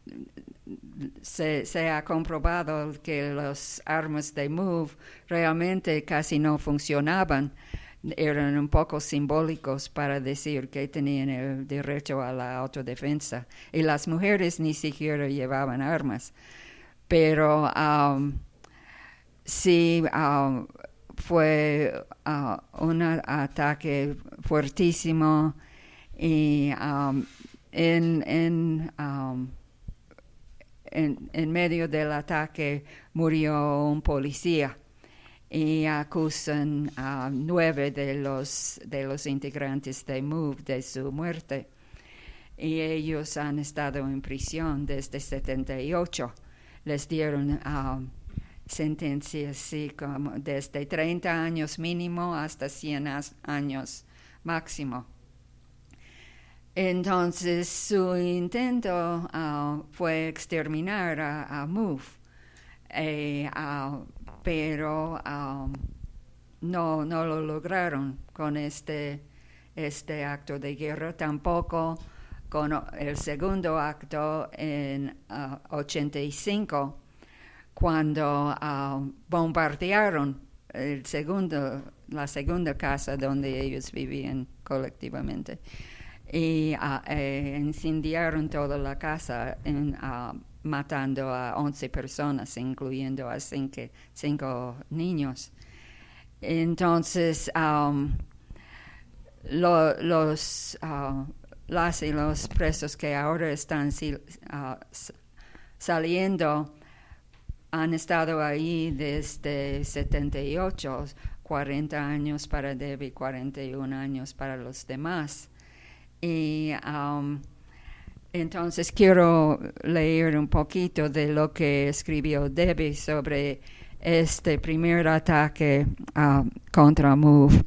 se, se ha comprobado que las armas de MOVE realmente casi no funcionaban. Eran un poco simbólicos para decir que tenían el derecho a la autodefensa. Y las mujeres ni siquiera llevaban armas. Pero um, sí um, fue uh, un ataque fuertísimo y um, en, en, um, en, en medio del ataque murió un policía. Y acusan a nueve de los, de los integrantes de MOVE de su muerte. Y ellos han estado en prisión desde setenta y ocho. Les dieron um, sentencias así como desde treinta años mínimo hasta cien años máximo. Entonces su intento uh, fue exterminar a, a MOVE. Eh, uh, pero um, no, no lo lograron con este, este acto de guerra, tampoco con el segundo acto en uh, ochenta y cinco, cuando uh, bombardearon el segundo, la segunda casa donde ellos vivían colectivamente y uh, eh, incendiaron toda la casa en uh, matando a once personas, incluyendo a cinco, cinco niños. Entonces, um, lo, los, uh, las y los presos que ahora están uh, saliendo han estado ahí desde setenta y ocho, cuarenta años para Debbie, cuarenta y un años para los demás. Y um, entonces quiero leer un poquito de lo que escribió Debbie sobre este primer ataque uh, contra MOVE.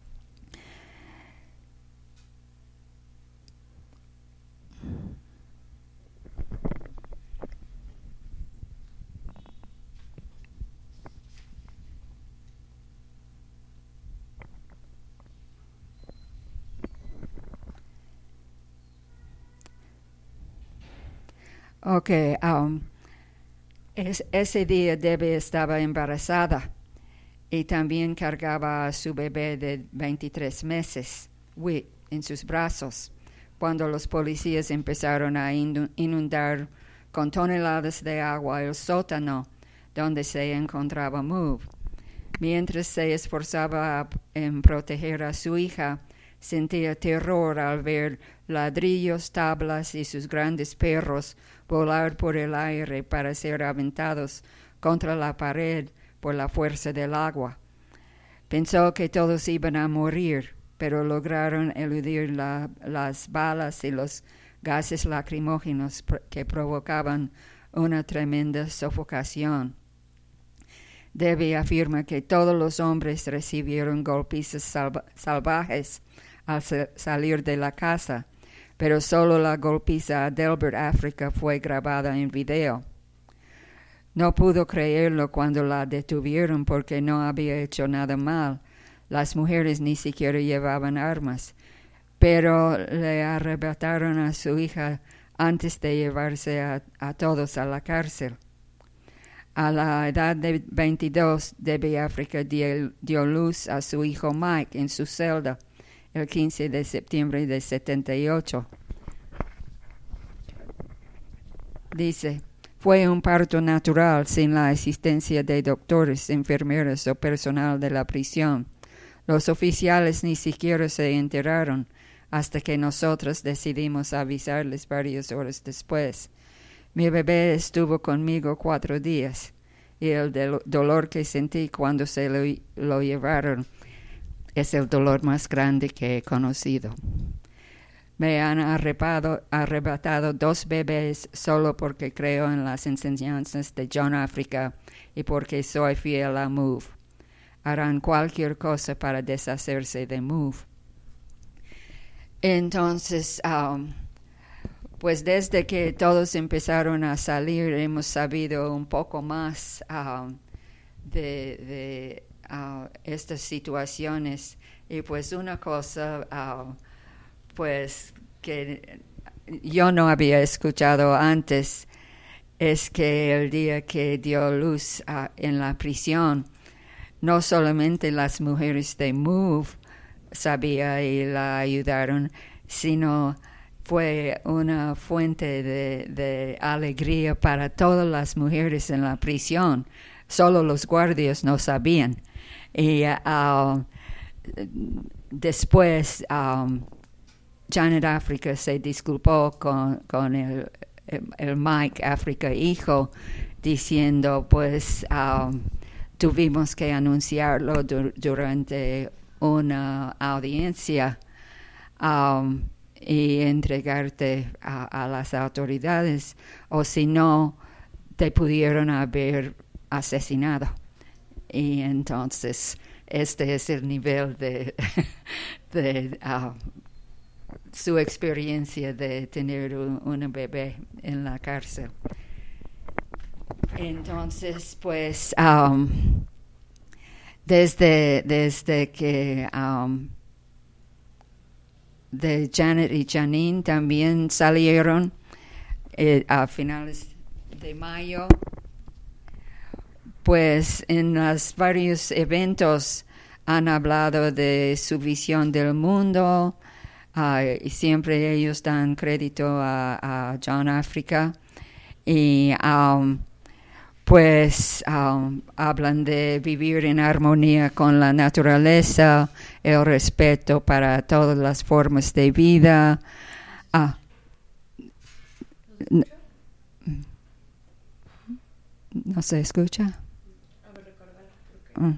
Ok, um, es, ese día Debbie estaba embarazada y también cargaba a su bebé de veintitrés meses, Whit, en sus brazos, cuando los policías empezaron a inundar con toneladas de agua el sótano donde se encontraba MOVE. Mientras se esforzaba en proteger a su hija, sentía terror al ver ladrillos, tablas y sus grandes perros volar por el aire para ser aventados contra la pared por la fuerza del agua. Pensó que todos iban a morir, pero lograron eludir la, las balas y los gases lacrimógenos que provocaban una tremenda sofocación. Debbie afirma que todos los hombres recibieron golpizas salva- salvajes al salir de la casa, pero solo la golpiza a Delbert Africa fue grabada en video. No pudo creerlo cuando la detuvieron porque no había hecho nada mal. Las mujeres ni siquiera llevaban armas, pero le arrebataron a su hija antes de llevarse a, a todos a la cárcel. A la edad de veintidós, Debbie Africa dio, dio luz a su hijo Mike en su celda el quince de septiembre de setenta y ocho. Dice, fue un parto natural sin la asistencia de doctores, enfermeras o personal de la prisión. Los oficiales ni siquiera se enteraron hasta que nosotros decidimos avisarles varias horas después. Mi bebé estuvo conmigo cuatro días y el del- dolor que sentí cuando se lo, lo llevaron es el dolor más grande que he conocido. Me han arrebatado, arrebatado dos bebés solo porque creo en las enseñanzas de John Africa y porque soy fiel a MOVE. Harán cualquier cosa para deshacerse de MOVE. Entonces, um, pues desde que todos empezaron a salir, hemos sabido un poco más um, de, de uh, estas situaciones. Y pues una cosa, uh, pues que yo no había escuchado antes, es que el día que dio luz uh, en la prisión, no solamente las mujeres de Move sabían y la ayudaron, sino fue una fuente de, de alegría para todas las mujeres en la prisión. Solo los guardias no sabían. Y uh, después um, Janet Africa se disculpó con, con el, el, el Mike Africa hijo, diciendo pues um, tuvimos que anunciarlo du- durante una audiencia um, y entregarte a, a las autoridades, o si no, te pudieron haber asesinado. Y entonces, este es el nivel de, de uh, su experiencia de tener un, una bebé en la cárcel. Entonces, pues, um, desde, desde que um, de Janet y Janine también salieron eh, a finales de mayo, pues en los varios eventos han hablado de su visión del mundo, uh, y siempre ellos dan crédito a, a John Africa, y um, pues um, hablan de vivir en armonía con la naturaleza, el respeto para todas las formas de vida. Ah. No, ¿no se escucha? Mm.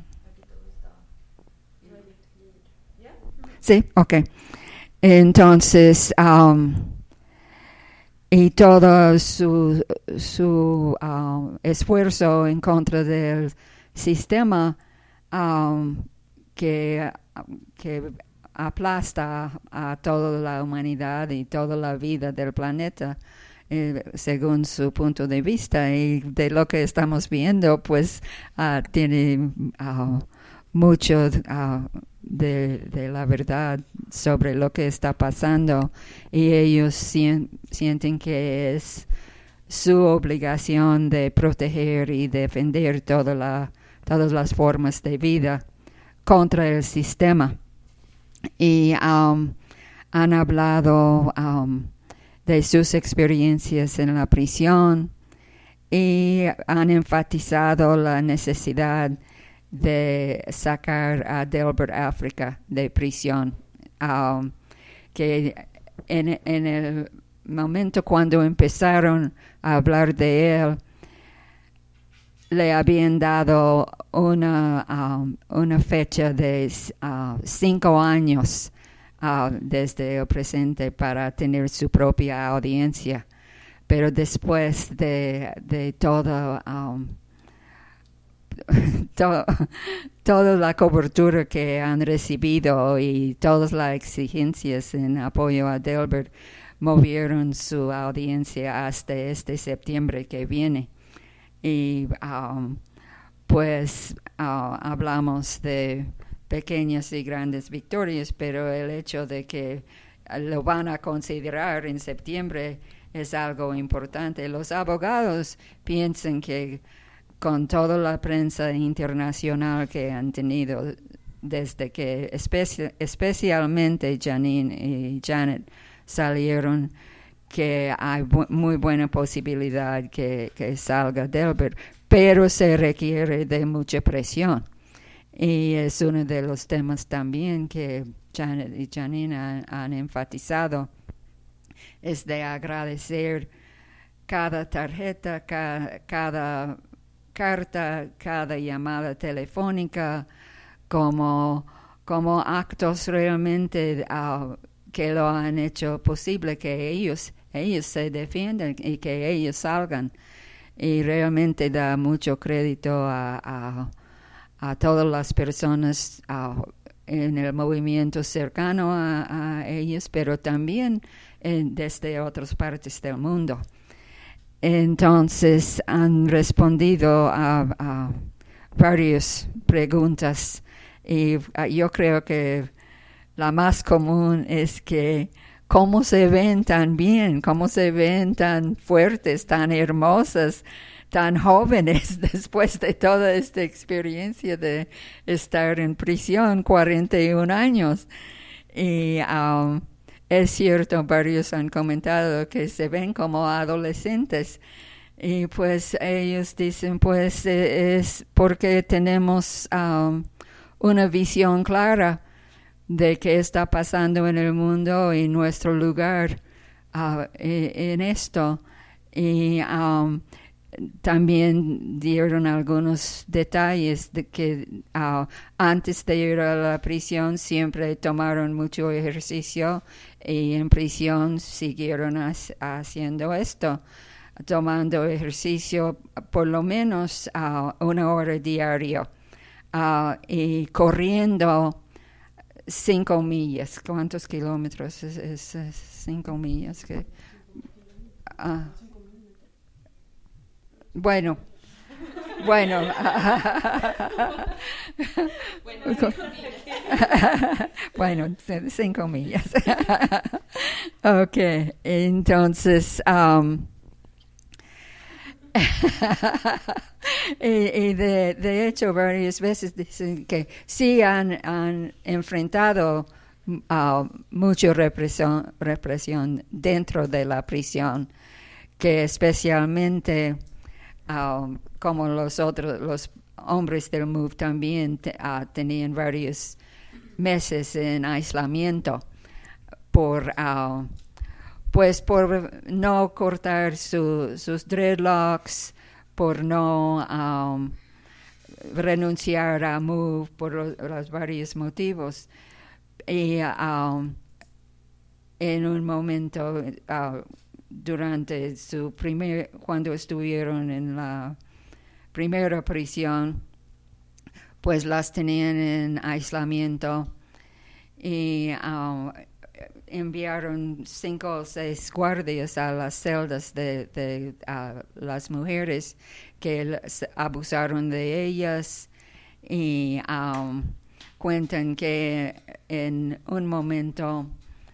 Sí, ok. Entonces, um, y todo su, su uh, esfuerzo en contra del sistema um, que, que aplasta a toda la humanidad y toda la vida del planeta, eh, según su punto de vista, y de lo que estamos viendo, pues uh, tiene uh, mucho uh, de, de la verdad sobre lo que está pasando, y ellos sien, sienten que es su obligación de proteger y defender toda la, todas las formas de vida contra el sistema. Y um, han hablado um, de sus experiencias en la prisión y han enfatizado la necesidad de sacar a Delbert Africa de prisión, um, que en, en el momento cuando empezaron a hablar de él, le habían dado una, um, una fecha de uh, cinco años uh, desde el presente para tener su propia audiencia. Pero después de, de todo... Um, Todo, toda la cobertura que han recibido y todas las exigencias en apoyo a Delbert movieron su audiencia hasta este septiembre que viene. Y um, pues uh, hablamos de pequeñas y grandes victorias, pero el hecho de que lo van a considerar en septiembre es algo importante. Los abogados piensan que con toda la prensa internacional que han tenido desde que especi- especialmente Janine y Janet salieron, que hay bu- muy buena posibilidad que, que salga Delbert, pero se requiere de mucha presión. Y es uno de los temas también que Janet y Janine han, han enfatizado, es de agradecer cada tarjeta, ca- cada carta, cada llamada telefónica, como, como actos realmente uh, que lo han hecho posible que ellos, ellos se defiendan y que ellos salgan. Y realmente da mucho crédito a, a, a todas las personas uh, en el movimiento cercano a, a ellos, pero también en, desde otras partes del mundo. Entonces han respondido a, a varias preguntas y uh, yo creo que la más común es que cómo se ven tan bien, cómo se ven tan fuertes, tan hermosas, tan jóvenes después de toda esta experiencia de estar en prisión cuarenta y un años. Y um, es cierto, varios han comentado que se ven como adolescentes. Y pues ellos dicen, pues eh, es porque tenemos um, una visión clara de qué está pasando en el mundo y nuestro lugar uh, en esto. Y um, también dieron algunos detalles de que uh, antes de ir a la prisión siempre tomaron mucho ejercicio y en prisión siguieron ha- haciendo esto, tomando ejercicio por lo menos uh, una hora diaria uh, y corriendo cinco millas. ¿Cuántos kilómetros es, es, es cinco millas? Que, uh, bueno, bueno, bueno, cinco millas. Ok, entonces, um, y, y de, de hecho varias veces dicen que sí han, han enfrentado uh, mucha represión, represión dentro de la prisión, que especialmente uh, como los otros, los hombres del M O V también te, uh, tenían varios meses en aislamiento por uh, pues por no cortar su, sus dreadlocks, por no um, renunciar a M O V por los, los varios motivos. Y um, en un momento, uh, durante su primer, cuando estuvieron en la primera prisión, pues las tenían en aislamiento y uh, enviaron cinco o seis guardias a las celdas de, de uh, las mujeres que abusaron de ellas y um, cuentan que en un momento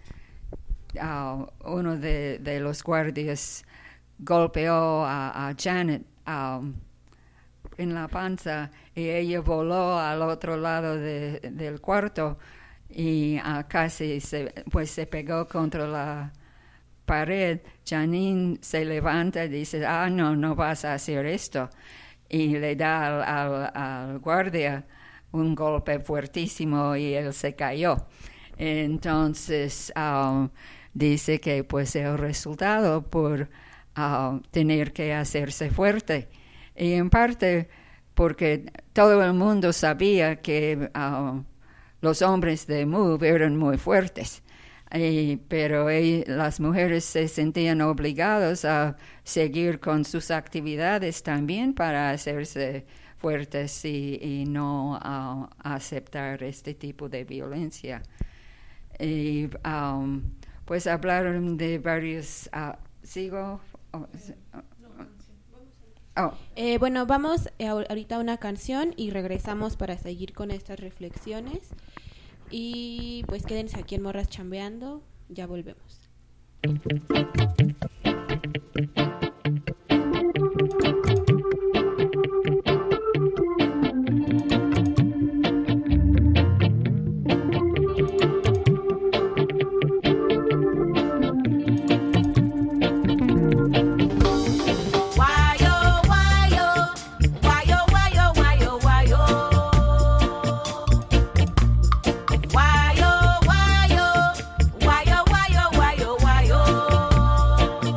uh, uno de, de los guardias golpeó a, a Janet um, en la panza y ella voló al otro lado de, del cuarto y uh, casi se, pues se pegó contra la pared. Janine se levanta y dice, ah, no, no vas a hacer esto. Y le da al, al, al guardia un golpe fuertísimo y él se cayó. Entonces, uh, dice que pues el resultado por uh, tener que hacerse fuerte. Y en parte porque todo el mundo sabía que uh, los hombres de M O V eran muy fuertes, y, pero ella, las mujeres se sentían obligadas a seguir con sus actividades también para hacerse fuertes y, y no uh, aceptar este tipo de violencia. Y um, pues hablaron de varios... Uh, ¿Sigo? Oh, Oh. Eh, bueno, vamos a, ahorita a una canción y regresamos para seguir con estas reflexiones. Y pues quédense aquí en Morras Chambeando, ya volvemos. Why, oh, why, oh, why, oh, why, oh, why, oh, why, oh.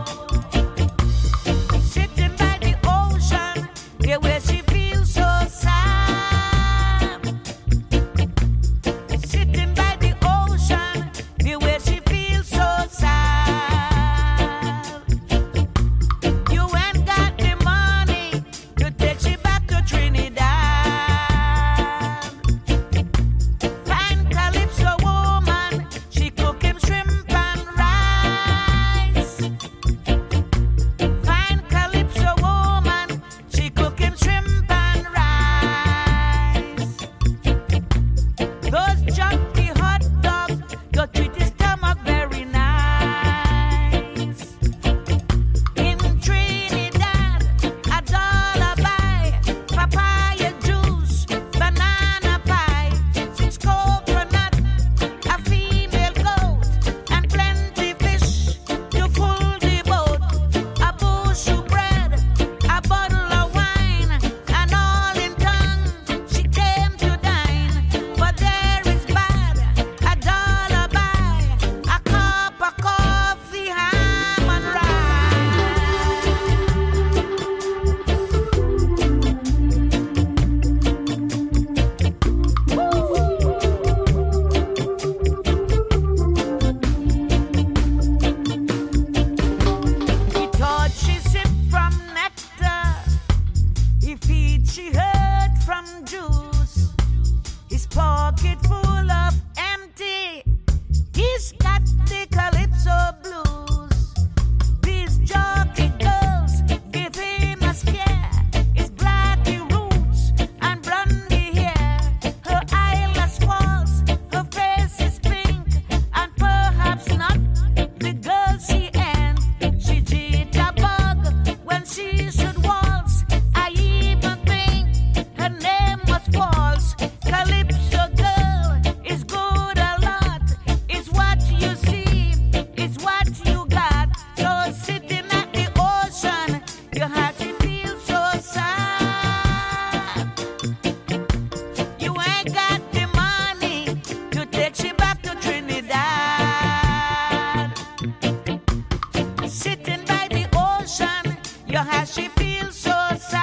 You had she feel so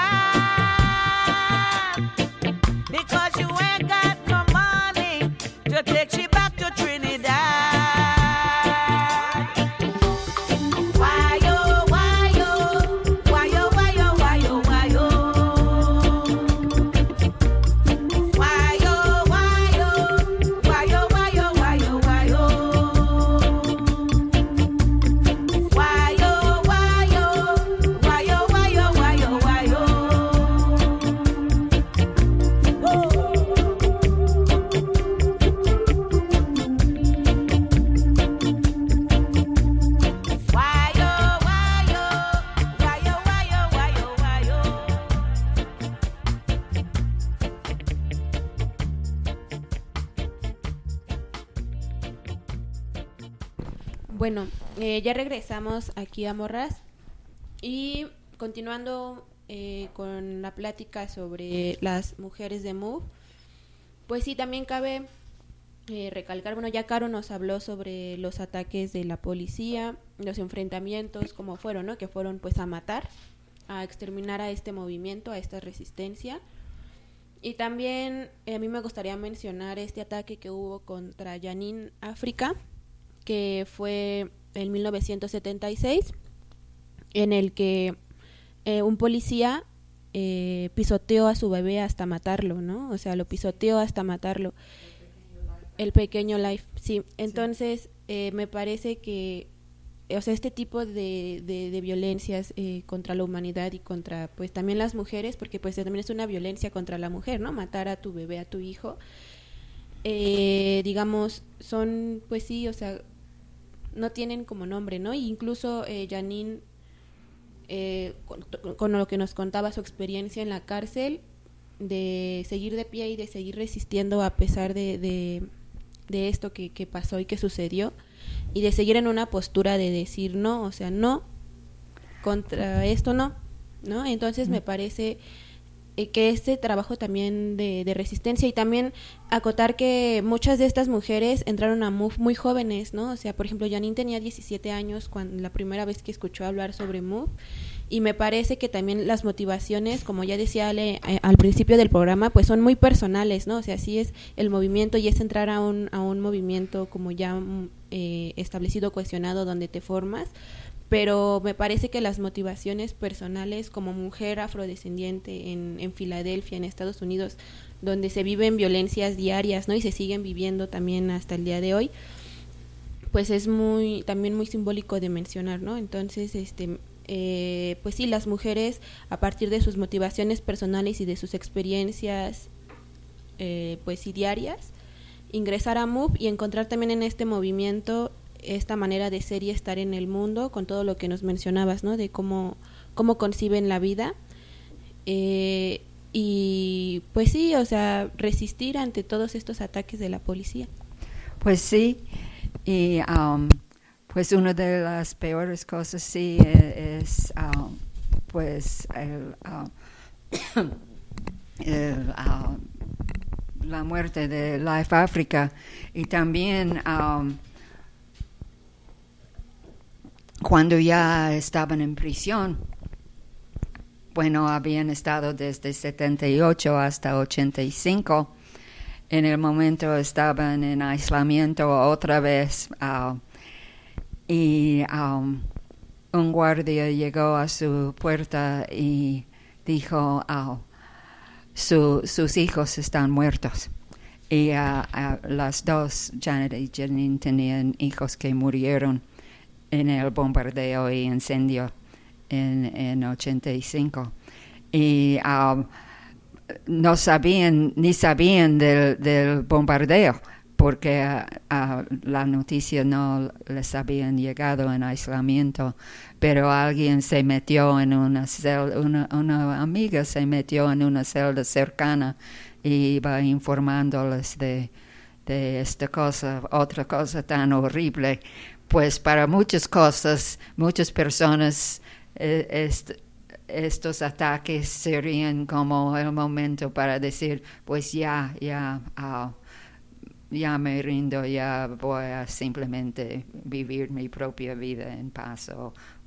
sad because you ain't got no money to take she back to Trinidad. Why yo, why yo, why yo, why yo, why yo, why yo, why yo, why yo, why yo, why yo, why yo, why yo, why yo, why yo, why yo, why yo, why yo, why yo. Why yo, why yo, why yo, why yo, why yo, why yo. Bueno, eh, ya regresamos aquí a Morras y continuando eh, con la plática sobre las mujeres de Move, pues sí, también cabe eh, recalcar, bueno, ya Caro nos habló sobre los ataques de la policía, los enfrentamientos, cómo fueron, ¿no? Que fueron pues a matar, a exterminar a este movimiento, a esta resistencia. Y también eh, a mí me gustaría mencionar este ataque que hubo contra Janine África, que fue en mil novecientos setenta y seis, en el que eh, un policía eh, pisoteó a su bebé hasta matarlo, ¿no? O sea, lo pisoteó hasta matarlo. El pequeño Life, sí. Entonces, eh, me parece que, o sea, este tipo de, de, de violencias eh, contra la humanidad y contra, pues, también las mujeres, porque, pues, también es una violencia contra la mujer, ¿no? Matar a tu bebé, a tu hijo, eh, digamos, son, pues sí, o sea, no tienen como nombre, ¿no? E incluso eh, Janine, eh, con, con lo que nos contaba su experiencia en la cárcel, de seguir de pie y de seguir resistiendo a pesar de, de, de esto que, que pasó y que sucedió, y de seguir en una postura de decir no, o sea, no, contra esto no, ¿no? Entonces me parece eh, que este trabajo también de, de resistencia, y también acotar que muchas de estas mujeres entraron a Move muy jóvenes, ¿no? O sea, por ejemplo, Janine tenía diecisiete años cuando la primera vez que escuchó hablar sobre Move, y me parece que también las motivaciones, como ya decía Ale eh, al principio del programa, pues son muy personales, ¿no? O sea, sí es el movimiento y es entrar a un, a un movimiento como ya eh, establecido, cuestionado, donde te formas, pero me parece que las motivaciones personales como mujer afrodescendiente en, en Filadelfia, en Estados Unidos, donde se viven violencias diarias, ¿no? Y se siguen viviendo también hasta el día de hoy, pues es muy, también muy simbólico de mencionar, ¿no? Entonces, este... Eh, pues sí, las mujeres, a partir de sus motivaciones personales y de sus experiencias eh, pues sí diarias, ingresar a Move y encontrar también en este movimiento esta manera de ser y estar en el mundo, con todo lo que nos mencionabas, ¿no? De cómo, cómo conciben la vida, eh, y pues sí, o sea, resistir ante todos estos ataques de la policía. Pues sí, y um, pues una de las peores cosas sí es, um, pues el, uh, el, uh, la muerte de Life Africa, y también um, cuando ya estaban en prisión. Bueno, habían estado desde setenta y ocho hasta ochenta y cinco. En el momento estaban en aislamiento otra vez. Uh, y um, un guardia llegó a su puerta y dijo, oh, su, sus hijos están muertos. Y uh, uh, las dos, Janet y Janine, tenían hijos que murieron en el bombardeo y incendio en, en ochenta y cinco. Y um, no sabían, ni sabían del, del bombardeo, porque uh, uh, la noticia no les habían llegado en aislamiento, pero alguien se metió en una celda, una, una amiga se metió en una celda cercana y iba informándoles de, de esta cosa, otra cosa tan horrible. Pues para muchas cosas, muchas personas, eh, est, estos ataques serían como el momento para decir, pues ya, ya, uh, ya me rindo, ya voy a simplemente vivir mi propia vida en paz, o,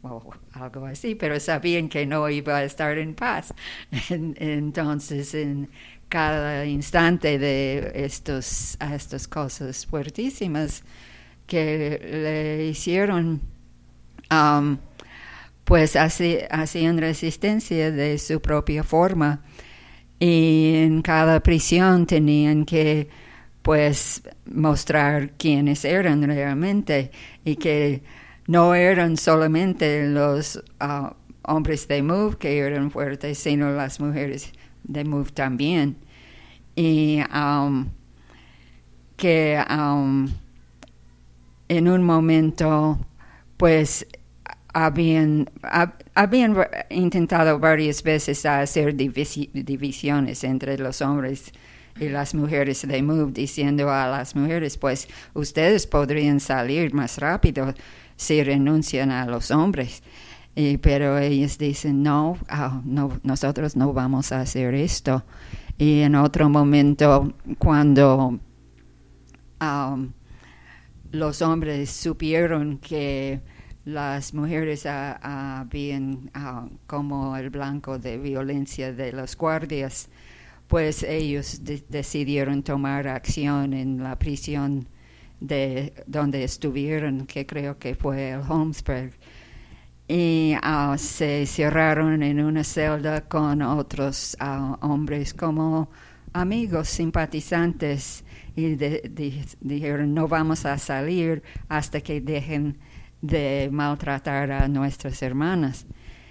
o algo así, pero sabían que no iba a estar en paz. En, entonces, en cada instante de estos, a estas cosas fuertísimas que le hicieron, um, pues hacían resistencia de su propia forma, y en cada prisión tenían que pues mostrar quiénes eran realmente, y que no eran solamente los uh, hombres de Move que eran fuertes, sino las mujeres de Move también. Y um, que um, en un momento pues habían, hab, habían intentado varias veces hacer divisi, divisiones entre los hombres y las mujeres de Move, diciendo a las mujeres, pues ustedes podrían salir más rápido si renuncian a los hombres. Y, pero ellos dicen, no, oh, no, nosotros no vamos a hacer esto. Y en otro momento, cuando um, los hombres supieron que las mujeres habían uh, como el blanco de violencia de los guardias, pues ellos de- decidieron tomar acción en la prisión de donde estuvieron, que creo que fue el Holmesburg, y uh, se cerraron en una celda con otros uh, hombres como amigos, simpatizantes, y de- de- dijeron, no vamos a salir hasta que dejen de maltratar a nuestras hermanas.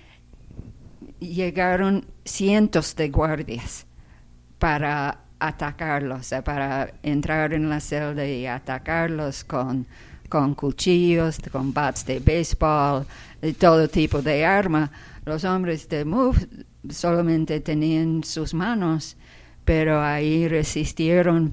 Llegaron cientos de guardias para atacarlos, para entrar en la celda y atacarlos con, con cuchillos, con bats de béisbol, de todo tipo de arma. Los hombres de Move solamente tenían sus manos, pero ahí resistieron,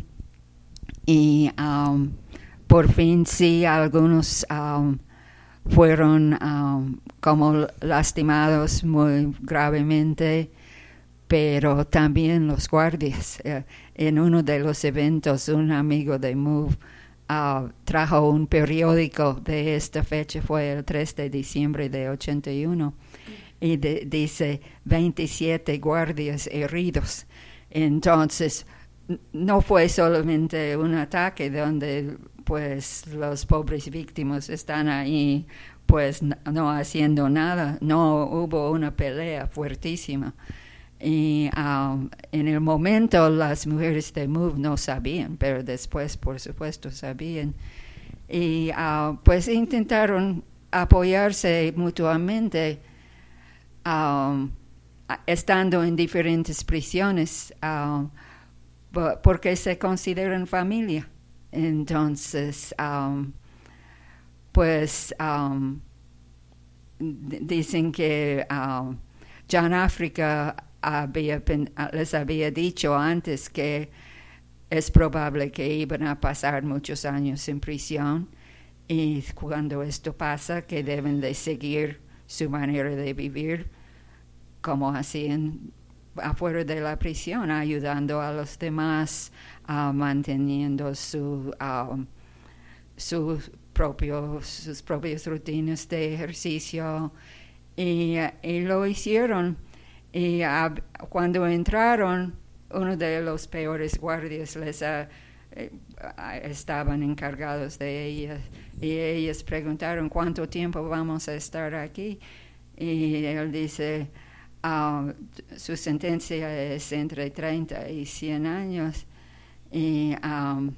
y um, por fin sí, algunos um, fueron um, como lastimados muy gravemente, pero también los guardias. Eh, en uno de los eventos, un amigo de Move uh, trajo un periódico de esta fecha, fue el tres de diciembre de ochenta y uno, y de, dice veintisiete guardias heridos. Entonces, n- no fue solamente un ataque donde pues los pobres víctimas están ahí pues n- no haciendo nada, no hubo una pelea fuertísima. Y um, en el momento las mujeres de Move no sabían, pero después por supuesto sabían. Y uh, pues intentaron apoyarse mutuamente, um, estando en diferentes prisiones, uh, porque se consideran familia. Entonces, um, pues um, d- dicen que um, John Africa había, les había dicho antes que es probable que iban a pasar muchos años en prisión, y cuando esto pasa que deben de seguir su manera de vivir como hacían afuera de la prisión, ayudando a los demás, uh, manteniendo su, uh, sus propios, sus propias rutinas de ejercicio, y, uh, y lo hicieron. Y uh, cuando entraron, uno de los peores guardias les uh, eh, estaban encargados de ellas, y ellos preguntaron cuánto tiempo vamos a estar aquí, y él dice, Uh, su sentencia es entre treinta y cien años, y, um,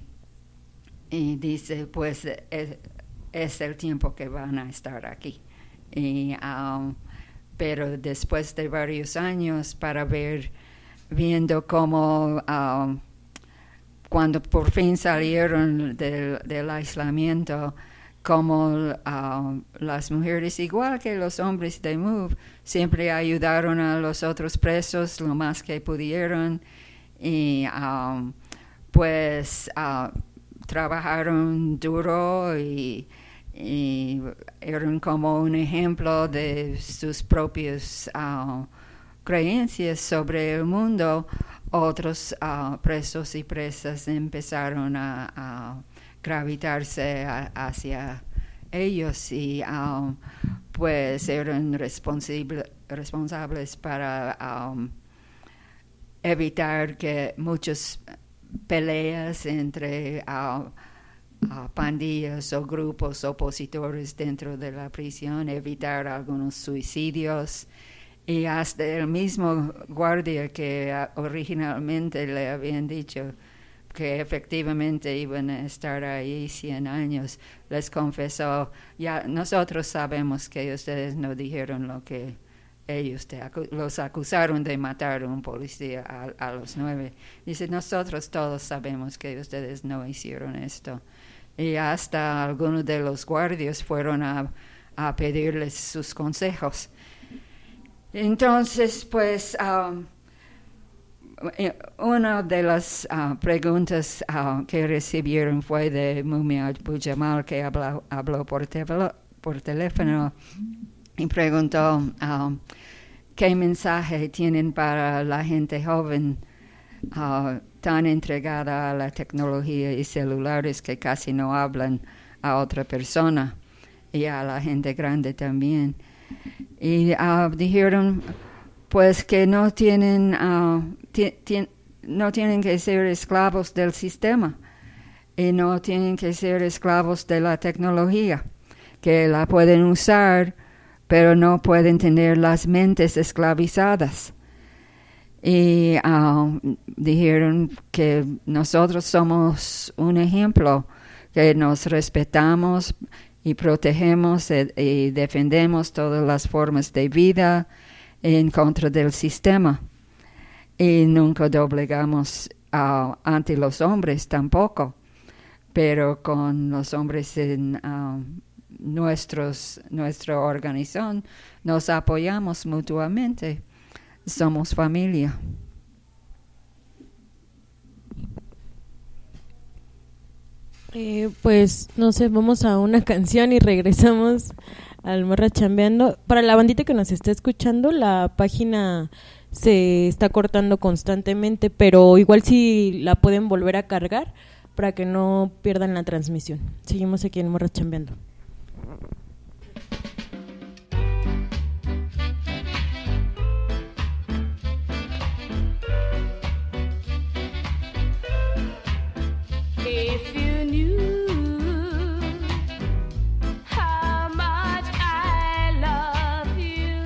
y dice, pues es, es el tiempo que van a estar aquí. Y, um, pero después de varios años, para ver, viendo cómo um, cuando por fin salieron del, del aislamiento, como uh, las mujeres, igual que los hombres de Move, siempre ayudaron a los otros presos lo más que pudieron, y um, pues uh, trabajaron duro, y, y eran como un ejemplo de sus propias uh, creencias sobre el mundo. Otros uh, presos y presas empezaron a, a gravitarse a, hacia ellos y um, pues eran responsable, responsables para um, evitar que muchas peleas entre uh, uh, pandillas o grupos opositores dentro de la prisión, evitar algunos suicidios. Y hasta el mismo guardia que uh, originalmente le habían dicho que efectivamente iban a estar ahí cien años, les confesó, ya nosotros sabemos que ustedes no dijeron lo que ellos te acu- los acusaron de matar a un policía a, a los nueve. Dice, nosotros todos sabemos que ustedes no hicieron esto. Y hasta algunos de los guardias fueron a, a pedirles sus consejos. Entonces, pues, um, una de las uh, preguntas uh, que recibieron fue de Mumia Abu-Jamal, que habló, habló por, tevelo, por teléfono y preguntó um, qué mensaje tienen para la gente joven uh, tan entregada a la tecnología y celulares que casi no hablan a otra persona, y a la gente grande también. Y uh, dijeron pues que no tienen uh, ti, ti, no tienen que ser esclavos del sistema y no tienen que ser esclavos de la tecnología, que la pueden usar pero no pueden tener las mentes esclavizadas. Y uh, dijeron que nosotros somos un ejemplo, que nos respetamos y protegemos y, y defendemos todas las formas de vida en contra del sistema. Y nunca doblegamos uh, ante los hombres tampoco, pero con los hombres en uh, nuestros, nuestra organización nos apoyamos mutuamente. Somos familia. Eh, pues no sé, vamos a una canción y regresamos al Morras Chambeando. Para la bandita que nos está escuchando, la página se está cortando constantemente, pero igual sí la pueden volver a cargar para que no pierdan la transmisión. Seguimos aquí en Morras Chambeando. If you knew how much I love you,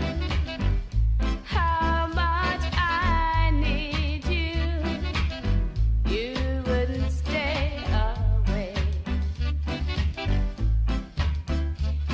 how much I need you, you wouldn't stay away.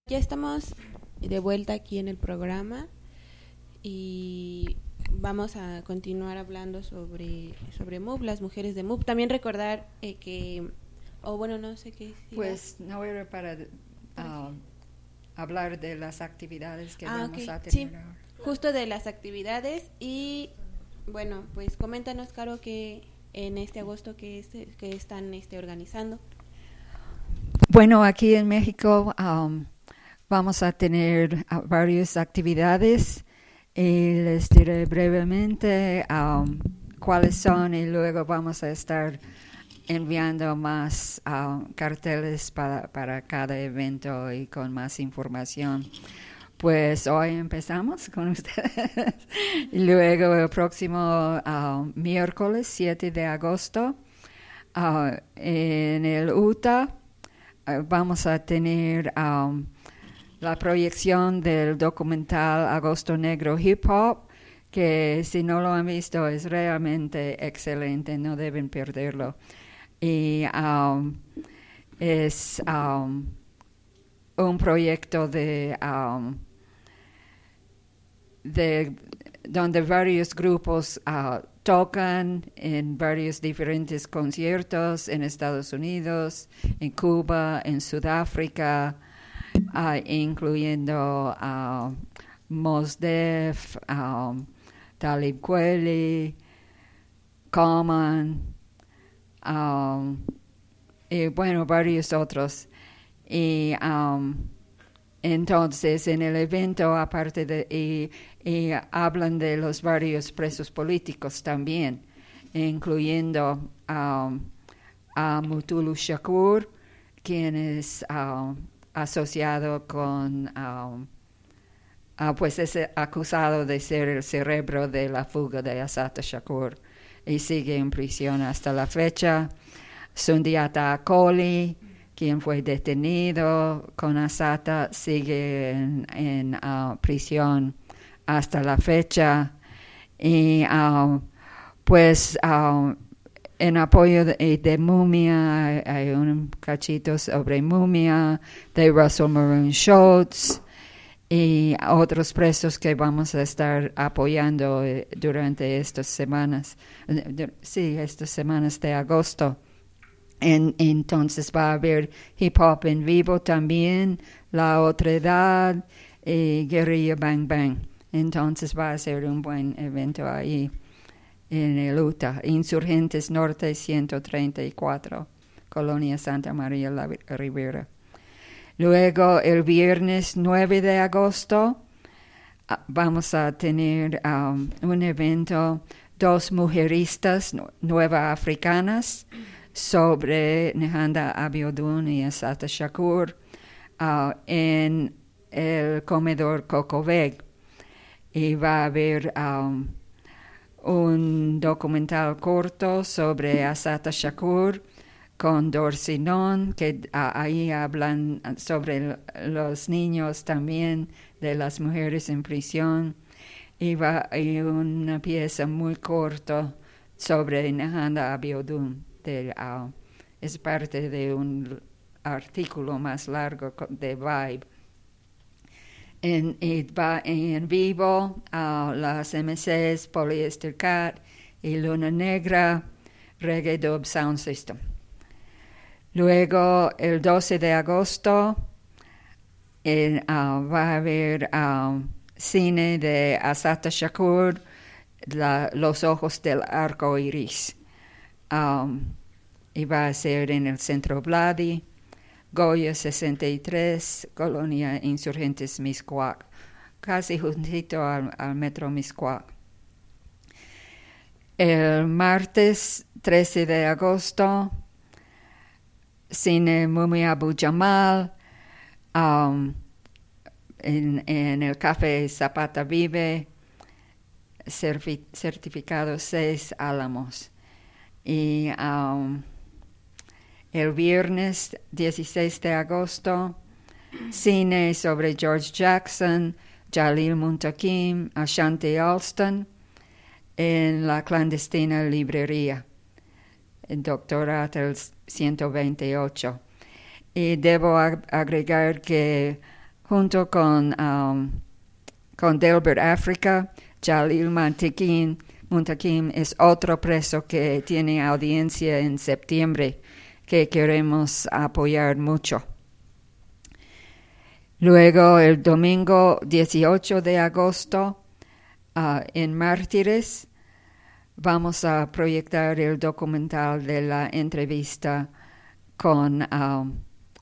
Ya estamos de vuelta aquí en el programa y vamos a continuar hablando sobre sobre M U P, las mujeres de M U P. También recordar eh, que, o oh, bueno, no sé qué. Pues no era para uh, hablar de las actividades que ah, vamos okay. a tener sí, ahora. Justo de las actividades y bueno, pues coméntanos, Caro, que en este agosto que, este, que están este, organizando. Bueno, aquí en México um, vamos a tener uh, varias actividades y les diré brevemente um, cuáles son y luego vamos a estar enviando más uh, carteles para, para cada evento y con más información. Pues hoy empezamos con ustedes y luego el próximo uh, miércoles siete de agosto uh, en el U T A uh, vamos a tener um, la proyección del documental Agosto Negro Hip Hop, que si no lo han visto es realmente excelente, no deben perderlo. Y um, es um, un proyecto de, um, de donde varios grupos uh, tocan en varios diferentes conciertos en Estados Unidos, en Cuba, en Sudáfrica, uh, incluyendo uh, Mos Def, um, Talib Kweli, Common, um, y bueno, varios otros. Y um, entonces en el evento, aparte de, y, y hablan de los varios presos políticos también, incluyendo um, a Mutulu Shakur, quien es um, asociado con, um, uh, pues es acusado de ser el cerebro de la fuga de Assata Shakur y sigue en prisión hasta la fecha. Sundiata Acoli, quien fue detenido con Assata, sigue en, en uh, prisión hasta la fecha. Y uh, pues uh, en apoyo de, de Mumia, hay, hay un cachito sobre Mumia, de Russell Maroon Schultz y otros presos que vamos a estar apoyando eh, durante estas semanas, eh, sí, estas semanas de agosto. En, entonces va a haber hip hop en vivo también, La Otredad y Guerrilla Bang Bang. Entonces va a ser un buen evento ahí en el U T A. Insurgentes Norte ciento treinta y cuatro, Colonia Santa María la Ribera. Luego el viernes nueve de agosto vamos a tener um, un evento, dos mujeristas nueva africanas, sobre Nehanda Abiodun y Assata Shakur uh, en el comedor Cocoveg. Y va a haber um, un documental corto sobre Assata Shakur con Dorsey Non, que uh, ahí hablan sobre l- los niños también, de las mujeres en prisión. Y va y una pieza muy corta sobre Nehanda Abiodun. De, uh, es parte de un artículo más largo de Vibe. En, y va en vivo uh, las M Cs, Polyester Cat y Luna Negra, Reggae Dub Sound System. Luego, el doce de agosto, en, uh, va a haber uh, cine de Assata Shakur, la, Los Ojos del Arco Iris. Um, y va a ser en el Centro Vladi, Goya sesenta y tres, Colonia Insurgentes Miscuac, casi juntito al, al Metro Miscuac. El martes trece de agosto, Cine Mumia Abu Jamal, um, en, en el Café Zapata Vive, certi- certificado seis Álamos. Y um, el viernes dieciséis de agosto, cine sobre George Jackson, Jalil Muntakim, Ashanti Alston, en la clandestina librería, el Doctor Attles ciento veintiocho. Y debo ag- agregar que junto con, um, con Delbert África. Jalil Montaquín, Montaquín es otro preso que tiene audiencia en septiembre, que queremos apoyar mucho. Luego, el domingo dieciocho de agosto, uh, en Mártires, vamos a proyectar el documental de la entrevista con um,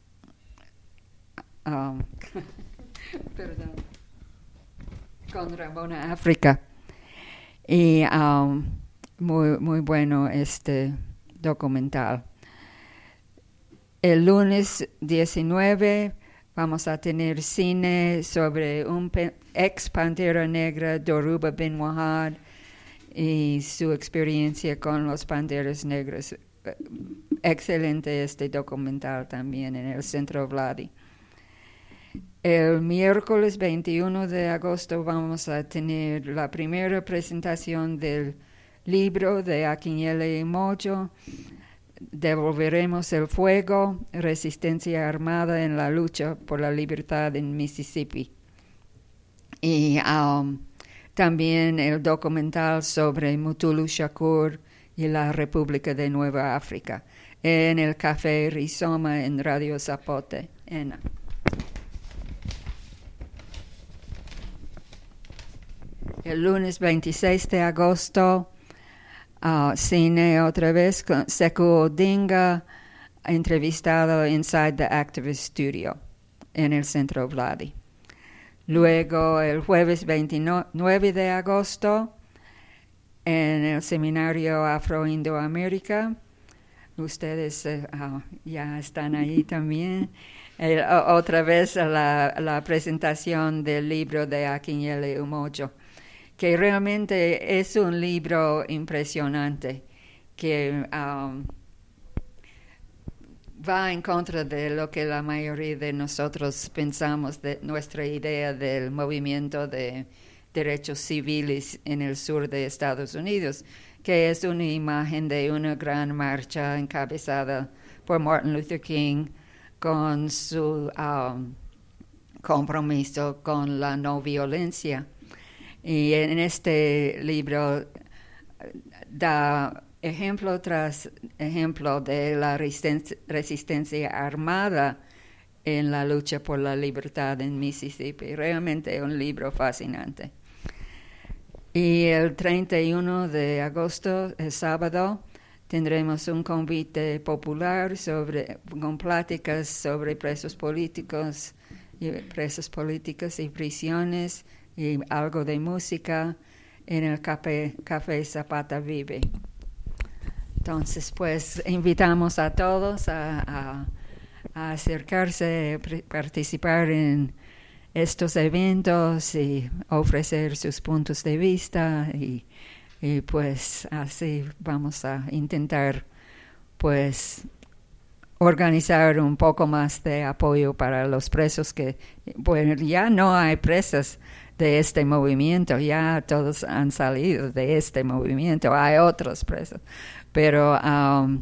um, perdón, con Ramona África. Y um, muy, muy bueno este documental. El lunes diecinueve vamos a tener cine sobre un pe- ex Pantera Negra, Dhoruba bin Wahad, y su experiencia con los Panteras Negras. Excelente este documental también en el Centro Vladi. El miércoles veintiuno de agosto vamos a tener la primera presentación del libro de Akinyele Umoja, Devolveremos el fuego, resistencia armada en la lucha por la libertad en Mississippi. Y um, también el documental sobre Mutulu Shakur y la República de Nueva África en el Café Rizoma en Radio Zapote. Ena. El lunes veintiséis de agosto, uh, cine otra vez con Sekou Odinga, entrevistado Inside the Activist Studio en el Centro Vladi. Luego, el jueves veintinueve de agosto, en el Seminario Afro-Indoamérica, ustedes uh, uh, ya están ahí también. El, uh, otra vez la, la presentación del libro de Akinyele Umoja, que realmente es un libro impresionante, que um, va en contra de lo que la mayoría de nosotros pensamos de nuestra idea del movimiento de derechos civiles en el sur de Estados Unidos, que es una imagen de una gran marcha encabezada por Martin Luther King con su um, compromiso con la no violencia. Y en este libro da ejemplo tras ejemplo de la resisten- resistencia armada en la lucha por la libertad en Mississippi. Realmente es un libro fascinante. Y el treinta y uno de agosto, el sábado, tendremos un convite popular sobre, con pláticas sobre presos políticos, y presos políticos y prisiones, y algo de música en el Café, Café Zapata Vive. Entonces, pues, invitamos a todos a, a, a acercarse, a participar en estos eventos y ofrecer sus puntos de vista y, y pues así vamos a intentar pues organizar un poco más de apoyo para los presos que, bueno, ya no hay presos de este movimiento, ya todos han salido de este movimiento, hay otros presos, pero um,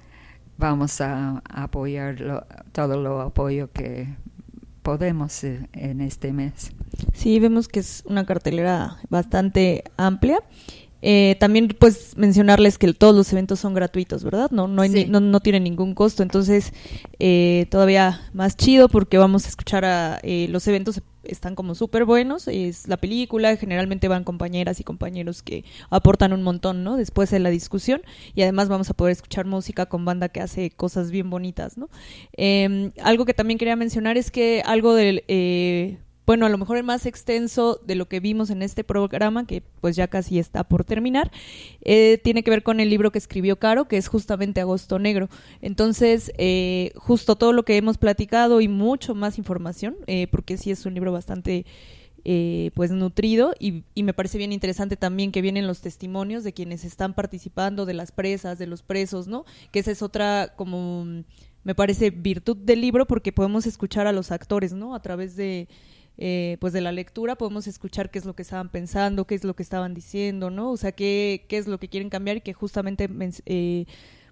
vamos a apoyar lo, todo lo apoyo que podemos en este mes. Sí, vemos que es una cartelera bastante amplia. Eh, también pues mencionarles que todos los eventos son gratuitos, ¿verdad? No no, hay sí. ni, no, no tienen ningún costo, entonces eh, todavía más chido porque vamos a escuchar a eh, los eventos están como súper buenos, es la película, generalmente van compañeras y compañeros que aportan un montón, ¿no? Después de la discusión y además vamos a poder escuchar música con banda que hace cosas bien bonitas, ¿no? Eh, algo que también quería mencionar es que algo del... Eh, bueno, a lo mejor el más extenso de lo que vimos en este programa, que pues ya casi está por terminar, eh, tiene que ver con el libro que escribió Caro, que es justamente Agosto Negro. Entonces, eh, justo todo lo que hemos platicado y mucho más información, eh, porque sí es un libro bastante eh, pues nutrido y, y me parece bien interesante también que vienen los testimonios de quienes están participando, de las presas, de los presos, ¿no? Que esa es otra como, me parece, virtud del libro porque podemos escuchar a los actores, ¿no? A través de... Eh, pues de la lectura podemos escuchar qué es lo que estaban pensando, qué es lo que estaban diciendo, ¿no? O sea, qué, qué es lo que quieren cambiar y que justamente eh,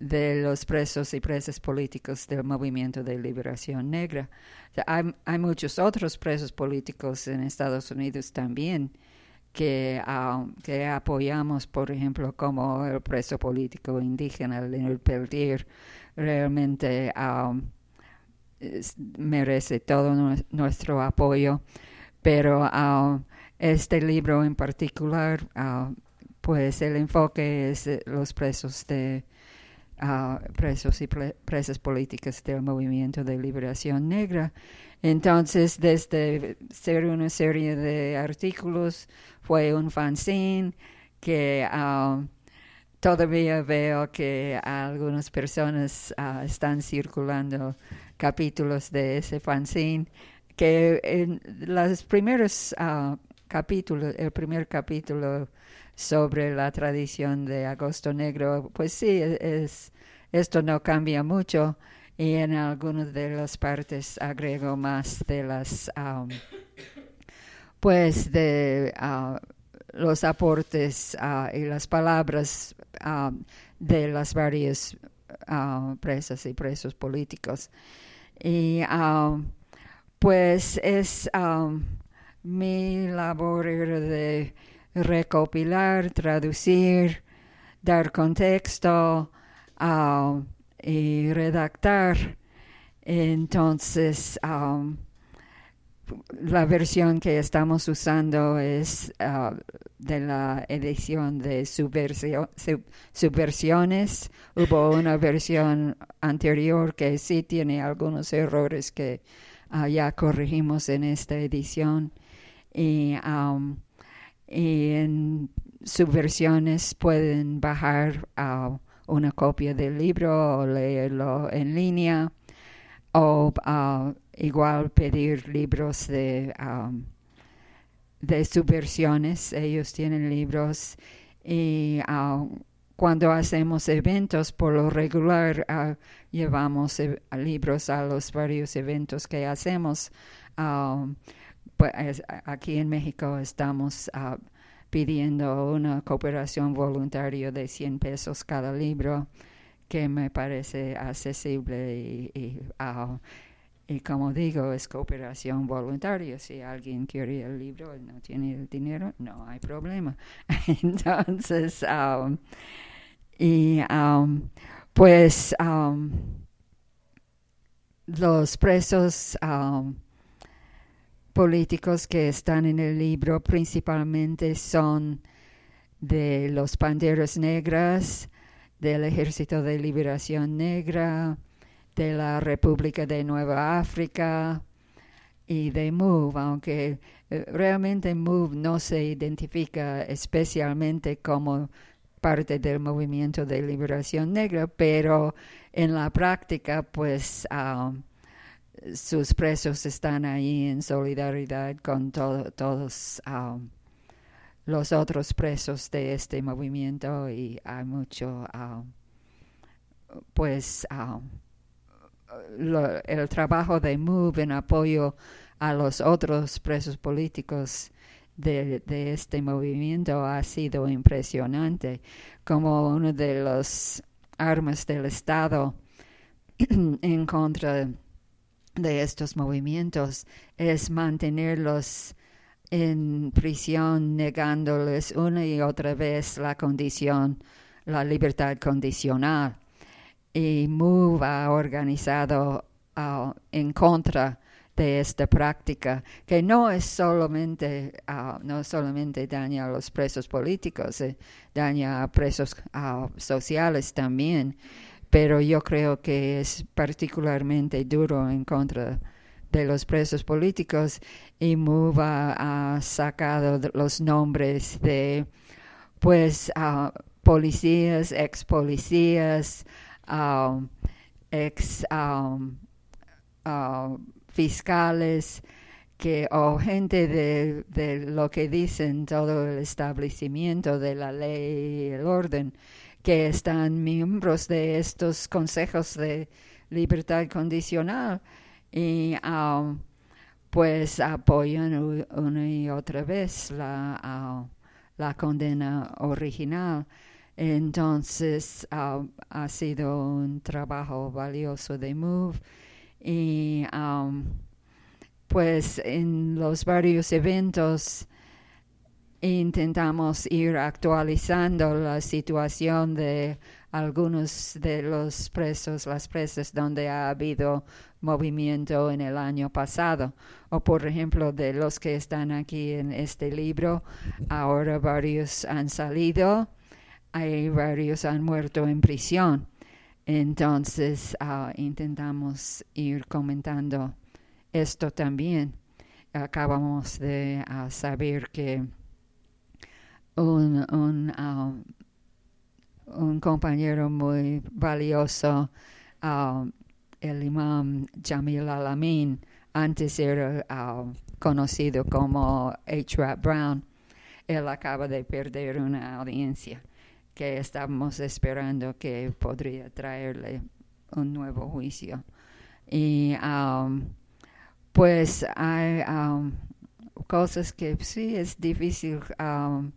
de los presos y presas políticos del Movimiento de Liberación Negra. O sea, hay, hay muchos otros presos políticos en Estados Unidos también que, uh, que apoyamos, por ejemplo, como el preso político indígena Leonard Peltier. Realmente um, es, merece todo nu- nuestro apoyo, pero uh, este libro en particular, uh, pues el enfoque es los presos de uh, presos y pre- presas políticas del Movimiento de Liberación Negra. Entonces, desde ser una serie de artículos, fue un fanzine que uh, todavía veo que algunas personas uh, están circulando capítulos de ese fanzine, que en los primeros uh, capítulos, el primer capítulo sobre la tradición de Agosto Negro, pues sí, es, esto no cambia mucho, y en algunas de las partes agrego más de las, um, pues de uh, los aportes uh, y las palabras uh, de las varias uh, presas y presos políticos. Y uh, pues es um, mi labor era de recopilar, traducir, dar contexto uh, y redactar. Entonces, um, la versión que estamos usando es uh, de la edición de Subversio- sub- Subversiones. Hubo una versión anterior que sí tiene algunos errores que uh, ya corregimos en esta edición. Y, um, y en Subversiones pueden bajar uh, una copia del libro o leerlo en línea, o uh, igual pedir libros de, um, de Subversiones. Ellos tienen libros, y uh, cuando hacemos eventos, por lo regular uh, llevamos eh, libros a los varios eventos que hacemos. Um, pues, aquí en México estamos uh, pidiendo una cooperación voluntaria de cien pesos cada libro, que me parece accesible y, y, uh, y como digo, es cooperación voluntaria. Si alguien quiere el libro y no tiene el dinero, no hay problema. Entonces, um, y um, pues um, los presos um, políticos que están en el libro principalmente son de los Panteras Negras, del Ejército de Liberación Negra, de la República de Nueva África y de M O V, aunque eh, realmente M O V no se identifica especialmente como parte del Movimiento de Liberación Negra, pero en la práctica, pues, uh, sus presos están ahí en solidaridad con to- todos um, los otros presos de este movimiento, y hay mucho, um, pues, um, lo, el trabajo de M O V en apoyo a los otros presos políticos de, de este movimiento ha sido impresionante. Como una de las armas del Estado en contra de estos movimientos es mantenerlos en prisión, negándoles una y otra vez la condición, la libertad condicional. Y M O V ha organizado uh, en contra de esta práctica, que no es solamente, uh, no solamente daña a los presos políticos, eh, daña a presos uh, sociales también, pero yo creo que es particularmente duro en contra de los presos políticos. Y M O V ha, ha sacado los nombres de, pues, uh, policías, ex policías, uh, ex um, uh, fiscales, que, o gente de, de lo que dicen todo el establecimiento de la ley y el orden, que están miembros de estos consejos de libertad condicional, y um, pues apoyan una y otra vez la, uh, la condena original. Entonces uh, ha sido un trabajo valioso de MOVE y um, pues en los varios eventos intentamos ir actualizando la situación de algunos de los presos, las presas donde ha habido movimiento en el año pasado. O por ejemplo, de los que están aquí en este libro, ahora varios han salido, hay varios han muerto en prisión. Entonces uh, intentamos ir comentando esto también. Acabamos de uh, saber que un, un, uh, un compañero muy valioso, uh, el imam Jamil Al-Amin, antes era uh, conocido como H. Rap Brown, él acaba de perder una audiencia que estábamos esperando que podría traerle un nuevo juicio. Y um, pues hay um, cosas que sí es difícil um,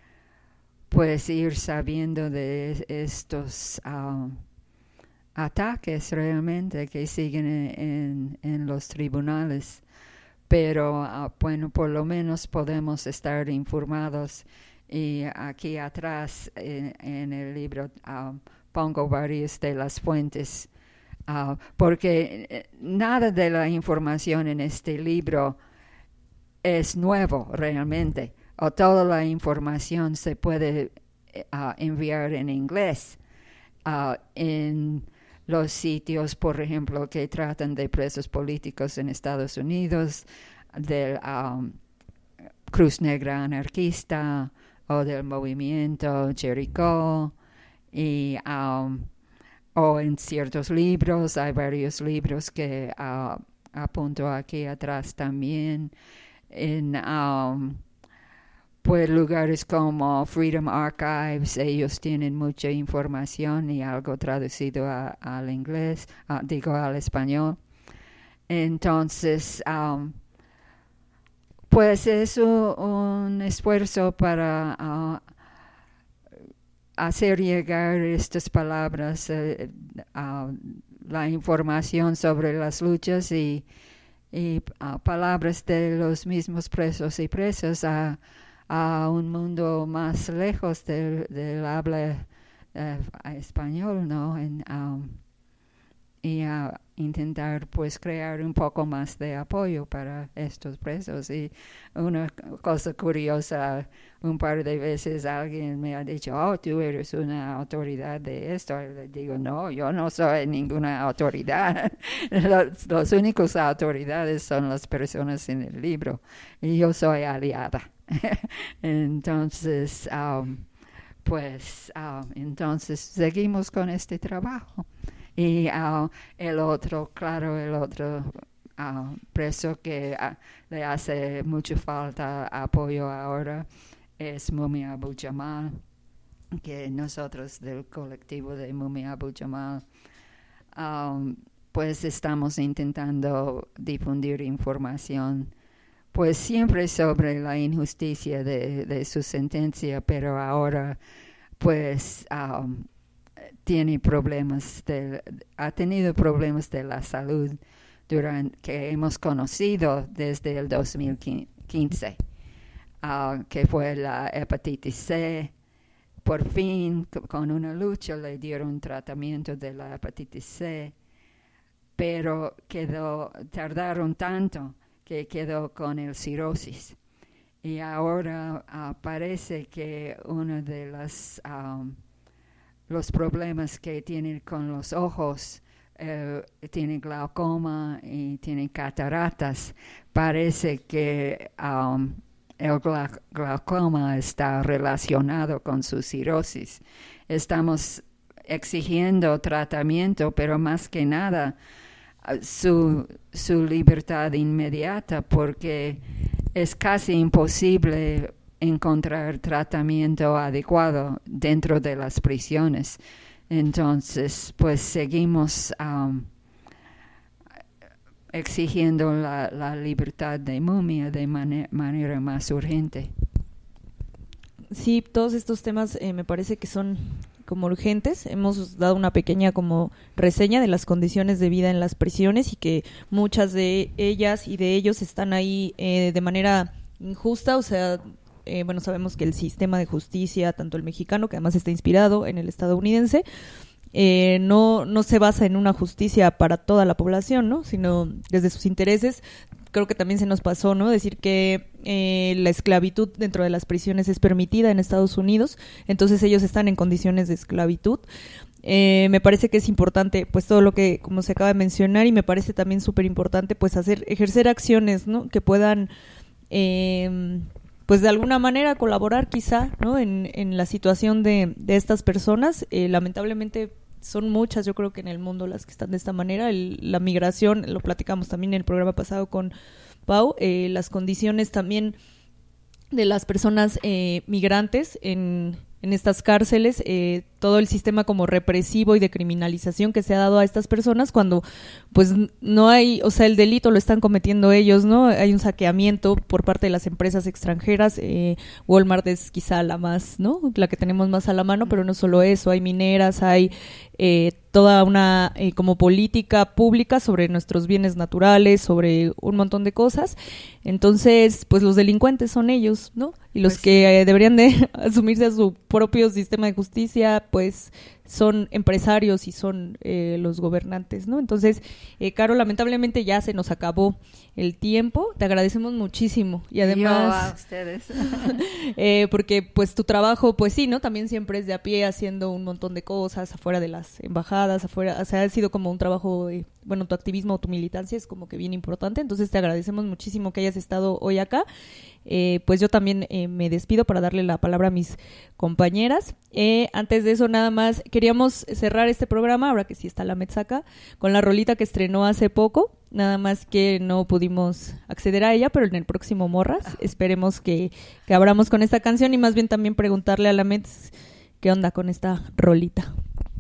pues ir sabiendo de estos um, ataques realmente que siguen en, en, en los tribunales, pero uh, bueno, por lo menos podemos estar informados. Y aquí atrás en, en el libro uh, pongo varias de las fuentes, uh, porque nada de la información en este libro es nuevo realmente, o toda la información se puede uh, enviar en inglés. Uh, en los sitios, por ejemplo, que tratan de presos políticos en Estados Unidos, del um, Cruz Negra Anarquista, o del movimiento Jericho, y um, o en ciertos libros, hay varios libros que uh, apunto aquí atrás también, en um, pues lugares como Freedom Archives, ellos tienen mucha información y algo traducido a, al inglés, uh, digo al español. Entonces, um, pues es un, un esfuerzo para uh, hacer llegar estas palabras, uh, uh, la información sobre las luchas y, y uh, palabras de los mismos presos y presas a, a un mundo más lejos del, del habla uh, español, ¿no? En, um, y a intentar pues crear un poco más de apoyo para estos presos. Y una cosa curiosa, un par de veces alguien me ha dicho, oh, tú eres una autoridad de esto. Y le digo, no, yo no soy ninguna autoridad. los, los únicos autoridades son las personas en el libro y yo soy aliada. Entonces, um, pues, um, entonces seguimos con este trabajo. Y uh, el otro, claro, el otro uh, preso que uh, le hace mucha falta apoyo ahora es Mumia Abu Jamal, que nosotros del colectivo de Mumia Abu Jamal um, pues estamos intentando difundir información pues siempre sobre la injusticia de, de su sentencia, pero ahora pues um, tiene problemas de, ha tenido problemas de la salud durante que hemos conocido desde el dos mil quince, uh, que fue la hepatitis C. Por fin, con una lucha, le dieron tratamiento de la hepatitis C, pero quedó, tardaron tanto que quedó con el cirrosis. Y ahora uh, parece que uno de las um, los problemas que tienen con los ojos, eh, tiene glaucoma y tiene cataratas. Parece que um, el gla- glaucoma está relacionado con su cirrosis. Estamos exigiendo tratamiento, pero más que nada uh, su, su libertad inmediata, porque es casi imposible encontrar tratamiento adecuado dentro de las prisiones. Entonces, pues seguimos um, exigiendo la, la libertad de Mumia de man- manera más urgente. sí, todos estos temas eh, me parece que son como urgentes. Hemos dado una pequeña como reseña de las condiciones de vida en las prisiones y que muchas de ellas y de ellos están ahí eh, de manera injusta, o sea, eh, bueno, sabemos que el sistema de justicia, tanto el mexicano, que además está inspirado en el estadounidense, eh, no, no se basa en una justicia para toda la población, ¿no? Sino desde sus intereses. Creo que también se nos pasó, ¿no? Decir que eh, la esclavitud dentro de las prisiones es permitida en Estados Unidos, entonces ellos están en condiciones de esclavitud. Eh, me parece que es importante, pues, todo lo que, como se acaba de mencionar, y me parece también súper importante, pues, hacer, ejercer acciones, ¿no? Que puedan, eh, pues, de alguna manera colaborar, quizá, ¿no? En, en la situación de, de estas personas. Eh, lamentablemente, son muchas, yo creo que en el mundo las que están de esta manera. El, la migración, lo platicamos también en el programa pasado con Pau, eh, las condiciones también de las personas eh, migrantes en, en estas cárceles, eh, todo el sistema como represivo y de criminalización que se ha dado a estas personas cuando pues no hay, o sea, el delito lo están cometiendo ellos, ¿no? Hay un saqueamiento por parte de las empresas extranjeras. eh, Walmart es quizá la más, ¿no? La que tenemos más a la mano, pero no solo eso, hay mineras, hay eh, toda una eh, como política pública sobre nuestros bienes naturales, sobre un montón de cosas. Entonces, pues los delincuentes son ellos, ¿no? Y los pues, que eh, deberían de asumirse a su propio sistema de justicia, pues son empresarios y son eh, los gobernantes, ¿no? Entonces, eh, Caro, lamentablemente ya se nos acabó el tiempo. Te agradecemos muchísimo y además yo a ustedes eh, porque pues tu trabajo, pues sí, ¿no? También siempre es de a pie haciendo un montón de cosas afuera de las embajadas, afuera, o sea, ha sido como un trabajo, de, bueno, tu activismo, tu militancia es como que bien importante. Entonces te agradecemos muchísimo que hayas estado hoy acá. Eh, pues yo también eh, me despido para darle la palabra a mis compañeras. Eh, antes de eso, nada más queríamos cerrar este programa, ahora que sí está la Metzaca, con la rolita que estrenó hace poco, nada más que no pudimos acceder a ella, pero en el próximo Morras esperemos que, que abramos con esta canción y más bien también preguntarle a la Metz qué onda con esta rolita.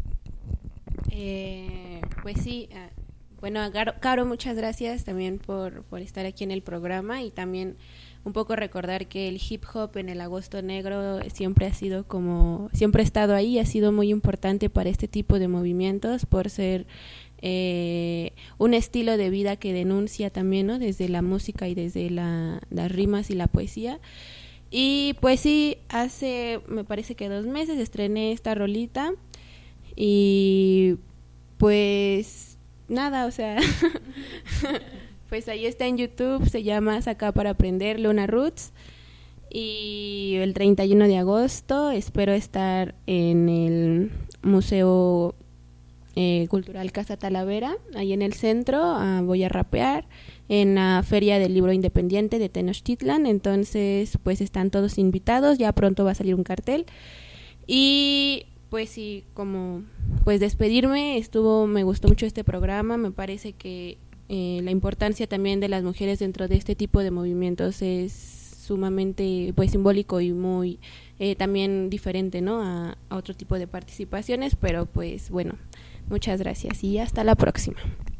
Eh, pues sí, uh, bueno, Caro, Caro, muchas gracias también por, por estar aquí en el programa y también un poco recordar que el hip hop en el Agosto Negro siempre ha sido como, siempre ha estado ahí, ha sido muy importante para este tipo de movimientos por ser eh, un estilo de vida que denuncia también, ¿no? Desde la música y desde la, las rimas y la poesía. Y pues sí, hace, me parece que dos meses estrené esta rolita y pues nada, o sea... Pues ahí está en YouTube, se llama Saca para Aprender, Luna Roots. Y el treinta y uno de agosto espero estar en el Museo eh, Cultural Casa Talavera, ahí en el centro. Uh, voy a rapear en la Feria del Libro Independiente de Tenochtitlan. Entonces, pues están todos invitados, ya pronto va a salir un cartel. Y pues sí, como pues despedirme, estuvo, me gustó mucho este programa, me parece que Eh, la importancia también de las mujeres dentro de este tipo de movimientos es sumamente pues simbólico y muy eh, también diferente, ¿no? A, a otro tipo de participaciones, pero pues bueno, muchas gracias y hasta la próxima.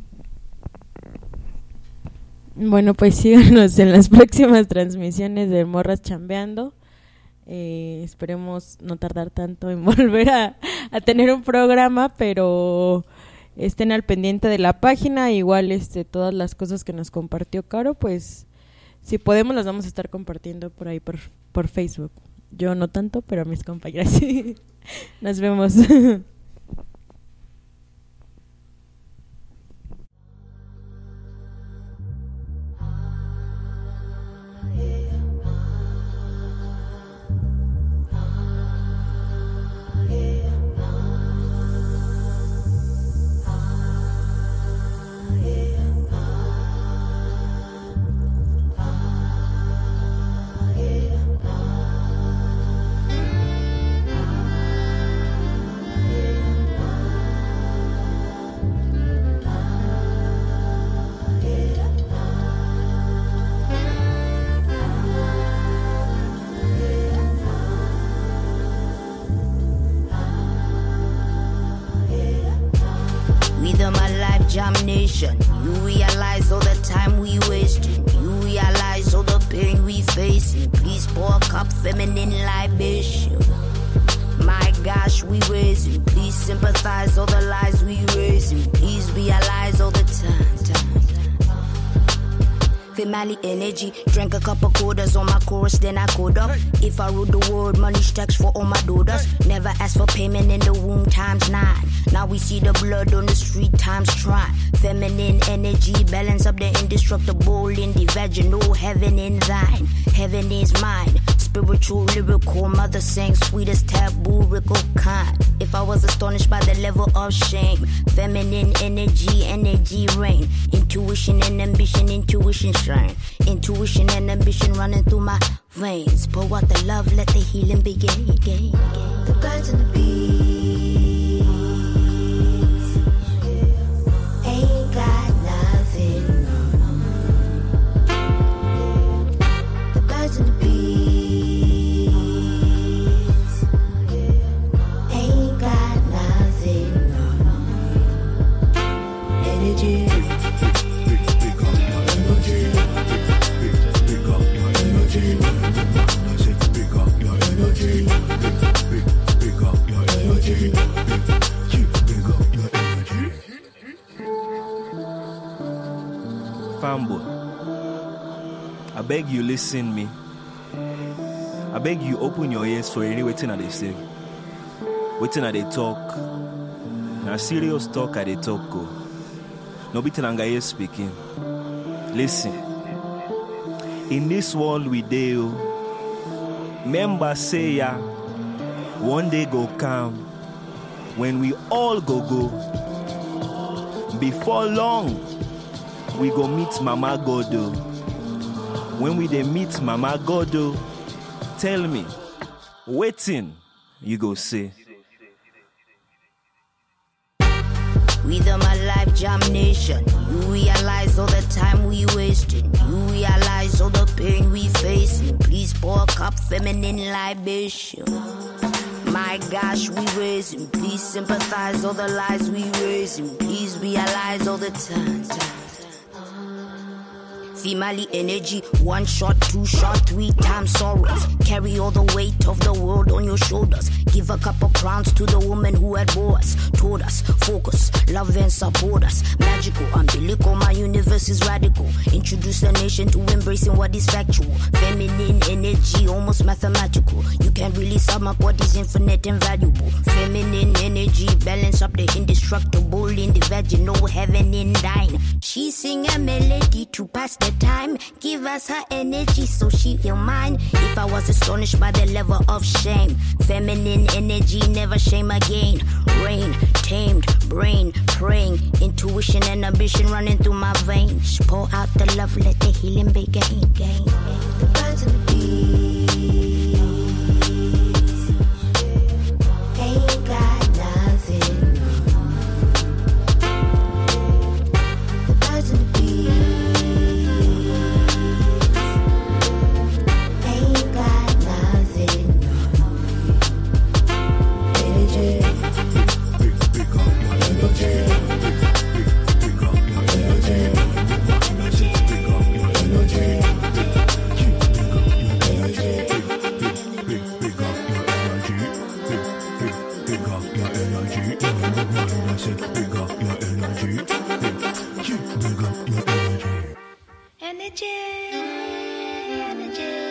Bueno, pues síganos en las próximas transmisiones de Morras Chambeando. Eh, esperemos no tardar tanto en volver a, a tener un programa, pero estén al pendiente de la página, igual este todas las cosas que nos compartió Caro, pues si podemos las vamos a estar compartiendo por ahí por, por Facebook. Yo no tanto, pero mis compañeras sí. Nos vemos. Damnation. You realize all the time we wasting. You realize all the pain we facing. Please please pour a cup feminine libation. My gosh, we raising. Please sympathize all the lies we raising. Please realize all the time, time, time. Female energy, drank a couple quarters on my chorus, then I code up. If I rule the world, money stacks for all my daughters. Never ask for payment in the womb times nine. Now we see the blood on the street times trying. Feminine energy, balance up the indestructible in the vaginal. Heaven in thine, heaven is mine. Spiritual, lyrical, mother sang sweetest taboo, rickle kind. If I was astonished by the level of shame, feminine energy, energy reign. Intuition and ambition, intuition shine. Intuition and ambition running through my veins. Pour out the love, let the healing begin. Again, again. The birds and the bees ain't got nothing. The birds and the bees Fambo, I beg you listen me. I beg you open your ears for any waiting at they say. Waiting at they talk. Now serious talk at they talk go. No bitin anga speaking. Listen. In this world we deal. Member say ya. One day go come. When we all go go. Before long. We go meet Mama Godo. When we dey meet Mama Godo, tell me, waiting, you go say. We the my life jam nation. You realize all the time we wasting. You realize all the pain we facing. Please pour a cup feminine libation. My gosh, we raising. Please sympathize all the lies we raising. Please realize all the time, time. Female energy, one shot, two shot, three times sorrows. Carry all the weight of the world on your shoulders. Give a couple crowns to the woman who had bore us. Told us, focus, love and support us. Magical, umbilical, my universe is radical. Introduce the nation to embracing what is factual. Feminine energy, almost mathematical. You can't really sum up what is infinite and valuable. Feminine energy, balance up the indestructible in the vaginal, heaven in thine. She sing a melody to pass the time. Give us her energy so she feel mine. If I was astonished by the level of shame, feminine energy, never shame again. Rain, tamed, brain, praying. Intuition and ambition running through my veins. Pour out the love, let the healing begin. Gain, gain. The birds and the bees ain't got nothing. The birds and the bees energy, energy.